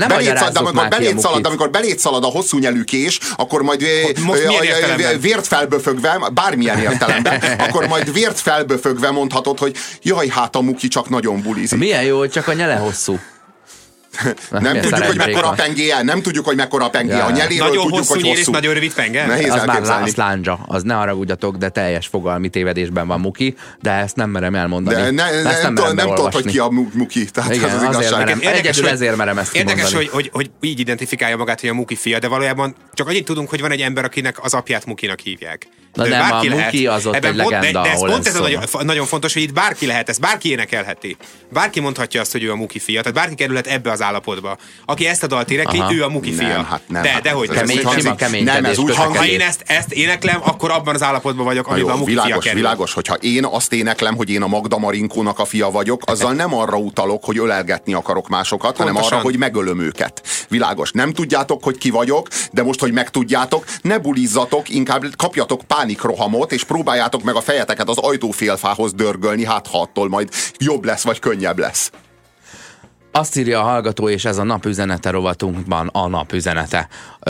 beléd szalad a hosszú nyelű kés, akkor majd vért felböfögve, bármilyen értelemben, akkor majd vért felböfögve mondhatod, hogy jaj, hát a muki csak nagyon bulizik. Milyen jó, hogy csak a nyele hosszú. Nem tudjuk, hogy mekkora a pengéje. A nyeléről nagyon tudjuk, hosszú hogy hosszú. Nagyon rövid penge? Nehéz az elképzelni. már lándzsa, az ne haragudjatok, de teljes fogalmi tévedésben van muki, de ezt nem merem elmondani. De nem tudod, hogy ki a muki. Tehát igen, az igazság. Ezért merem ezt érdekes, kimondani. hogy így identifikálja magát, hogy a muki fia, de valójában csak annyit tudunk, hogy van egy ember, akinek az apját mukinak hívják. Na nem, a muki az ott egy legenda, de ez ahol pont ez szól. nagyon fontos, hogy itt bárki lehet, ezt bárki énekelheti. Bárki mondhatja azt, hogy ő a muki fia, tehát bárki kerülhet ebbe az állapotba. Aki ezt a dalt énekli, ő a muki fia. Dehogy kemény. Ha én ezt éneklem, akkor abban az állapotban vagyok, amiben a muki fia kerül. Világos, hogyha én azt éneklem, hogy én a Magda Marinkónak a fia vagyok, azzal nem arra utalok, hogy ölelgetni akarok másokat, hanem arra, hogy megölöm őket. Világos. Nem tudjátok, hogy ki vagyok, de most, hogy megtudjátok, ne bulizzatok, inkább kapjatok pánikrohamot, és próbáljátok meg a fejeteket az ajtófélfához dörgölni, hát ha attól majd jobb lesz, vagy könnyebb lesz. Azt írja a hallgató, és ez a napüzenete rovatunkban a napüzenete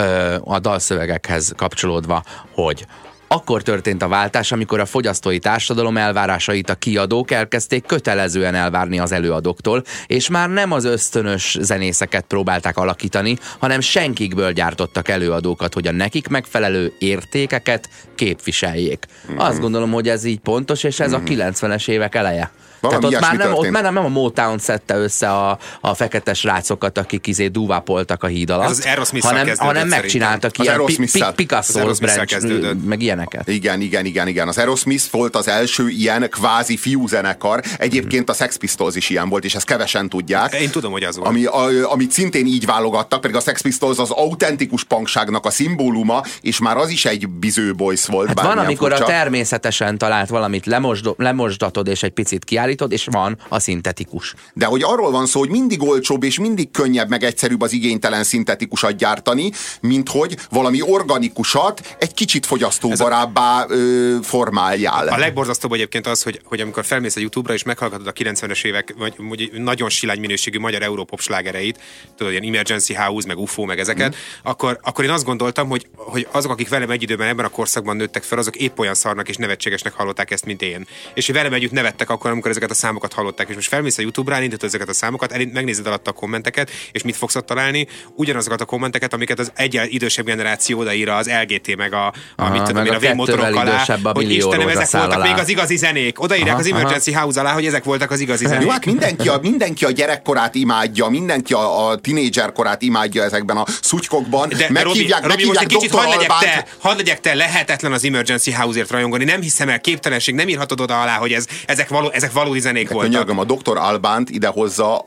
a dalszövegekhez kapcsolódva, hogy akkor történt a váltás, amikor a fogyasztói társadalom elvárásait a kiadók elkezdték kötelezően elvárni az előadóktól, és már nem az ösztönös zenészeket próbálták alakítani, hanem senkikből gyártottak előadókat, hogy a nekik megfelelő értékeket képviseljék. Azt gondolom, hogy ez így pontos, és ez a 90-es évek eleje. Tehát ott már nem a Motown szedte össze a fekete srácokat, akik dúvápoltak a híd alatt, hanem megcsináltak ilyen Picasso-hoz meg ilyeneket. Igen. Az Aerosmith volt az első ilyen kvázi fiúzenekar. Egyébként a Sex Pistols is ilyen volt, és ezt kevesen tudják. Én tudom, hogy az volt. Amit szintén így válogattak, pedig a Sex Pistols az autentikus punkságnak a szimbóluma, és már az is egy Biző Boys volt. Hát van, amikor a természetesen talált valamit lemosdatod, és egy picit kiállítod, és van a szintetikus. De hogy arról van szó, hogy mindig olcsóbb és mindig könnyebb, meg egyszerűbb az igénytelen szintetikusat gyártani, mint hogy valami organikusat egy kicsit fogyasztóbarábbá formáljál. A legborzasztóbb egyébként az, hogy amikor felmész a YouTube-ra és meghallgatod a 90-es évek, vagy nagyon silány minőségű magyar európop slágereit, tudod, ilyen Emergency House, meg UFO, meg ezeket, akkor én azt gondoltam, hogy azok, akik velem egy időben ebben a korszakban nőttek fel, azok épp olyan szarnak és nevetségesnek hallották ezt, mint én. És velem együtt nevettek akkor, amikor ezeket a számokat hallották, és most felmész a YouTube-ra, elindítod ezeket a számokat, megnézed alatt a kommenteket, és mit fogsz ott találni? Ugyanazokat a kommenteket, amiket az egyel idősebb generáció odaír az LGT, meg a V-motorok alá, hogy Istenem, ezek voltak még az igazi zenék. Odaírják az Emergency House alá, hogy ezek voltak az igazi zenék. Jó, hát mindenki a gyerekkorát imádja, mindenki a tinédzserkorát imádja ezekben a szutykokban. Meghívják Dr. Albánt. Hadd legyek te, lehetetlen az Emergency House-ért rajongani. Nem hiszem el, képtelenség, nem írhatod oda alá, hogy ezek valódi zenék voltak. Könyörgöm, a Dr. Albánt idehozza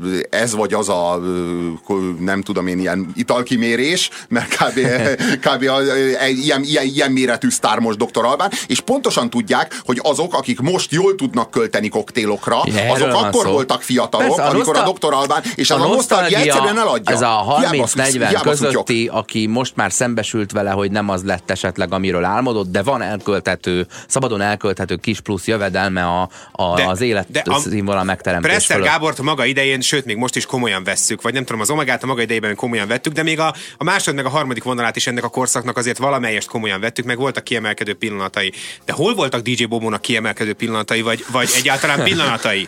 ez vagy az a nem tudom én, ilyen italkimérés, mert kb. Ilyen méretű sztár most Dr. Albán, és pontosan tudják, hogy azok, akik most jól tudnak költeni koktélokra, azok akkor voltak fiatalok, persze, amikor a Dr. Albán, és a nosztalgia egyszerűen eladja. Ez a 30-40 közötti, aki most már szembesült vele, hogy nem az lett esetleg, amiről álmodott, de van szabadon elkölthető kis plusz jövedelme az életszínvonal megteremtés Presser fölött. Gábort a maga idején, sőt, még most is komolyan vesszük, vagy nem tudom, az Omegát a maga idejében komolyan vettük, de még a másod meg a harmadik vonalát is ennek a korszaknak azért valamelyest komolyan vettük, meg voltak kiemelkedő pillanatai. De hol voltak DJ Bobónak kiemelkedő pillanatai, vagy egyáltalán pillanatai?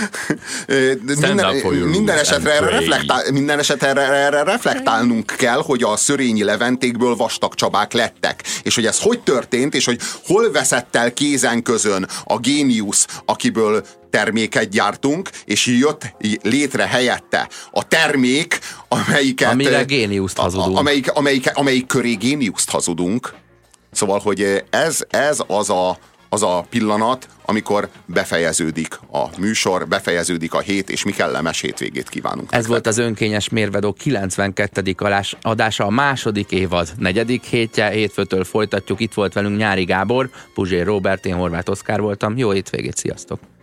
Minden esetre erre reflektálnunk kell, hogy a Szörényi Leventékből Vastag Csabák lettek. És hogy ez hogy történt, és hogy hol veszett el kézen közön a géniusz, akiből terméket gyártunk, és jött létre helyette a termék, amire géniuszt hazudunk. Amelyik köré géniuszt hazudunk. Szóval, hogy ez az a pillanat, amikor befejeződik a műsor, befejeződik a hét, és mi kellemes hétvégét kívánunk. Ez volt az Önkényes Mérvadó 92. adása, a második évad 4. hétje, hétfőtől folytatjuk. Itt volt velünk Nyári Gábor, Puzsér Róbert, én Horváth Oszkár voltam. Jó hétvégét, sziasztok!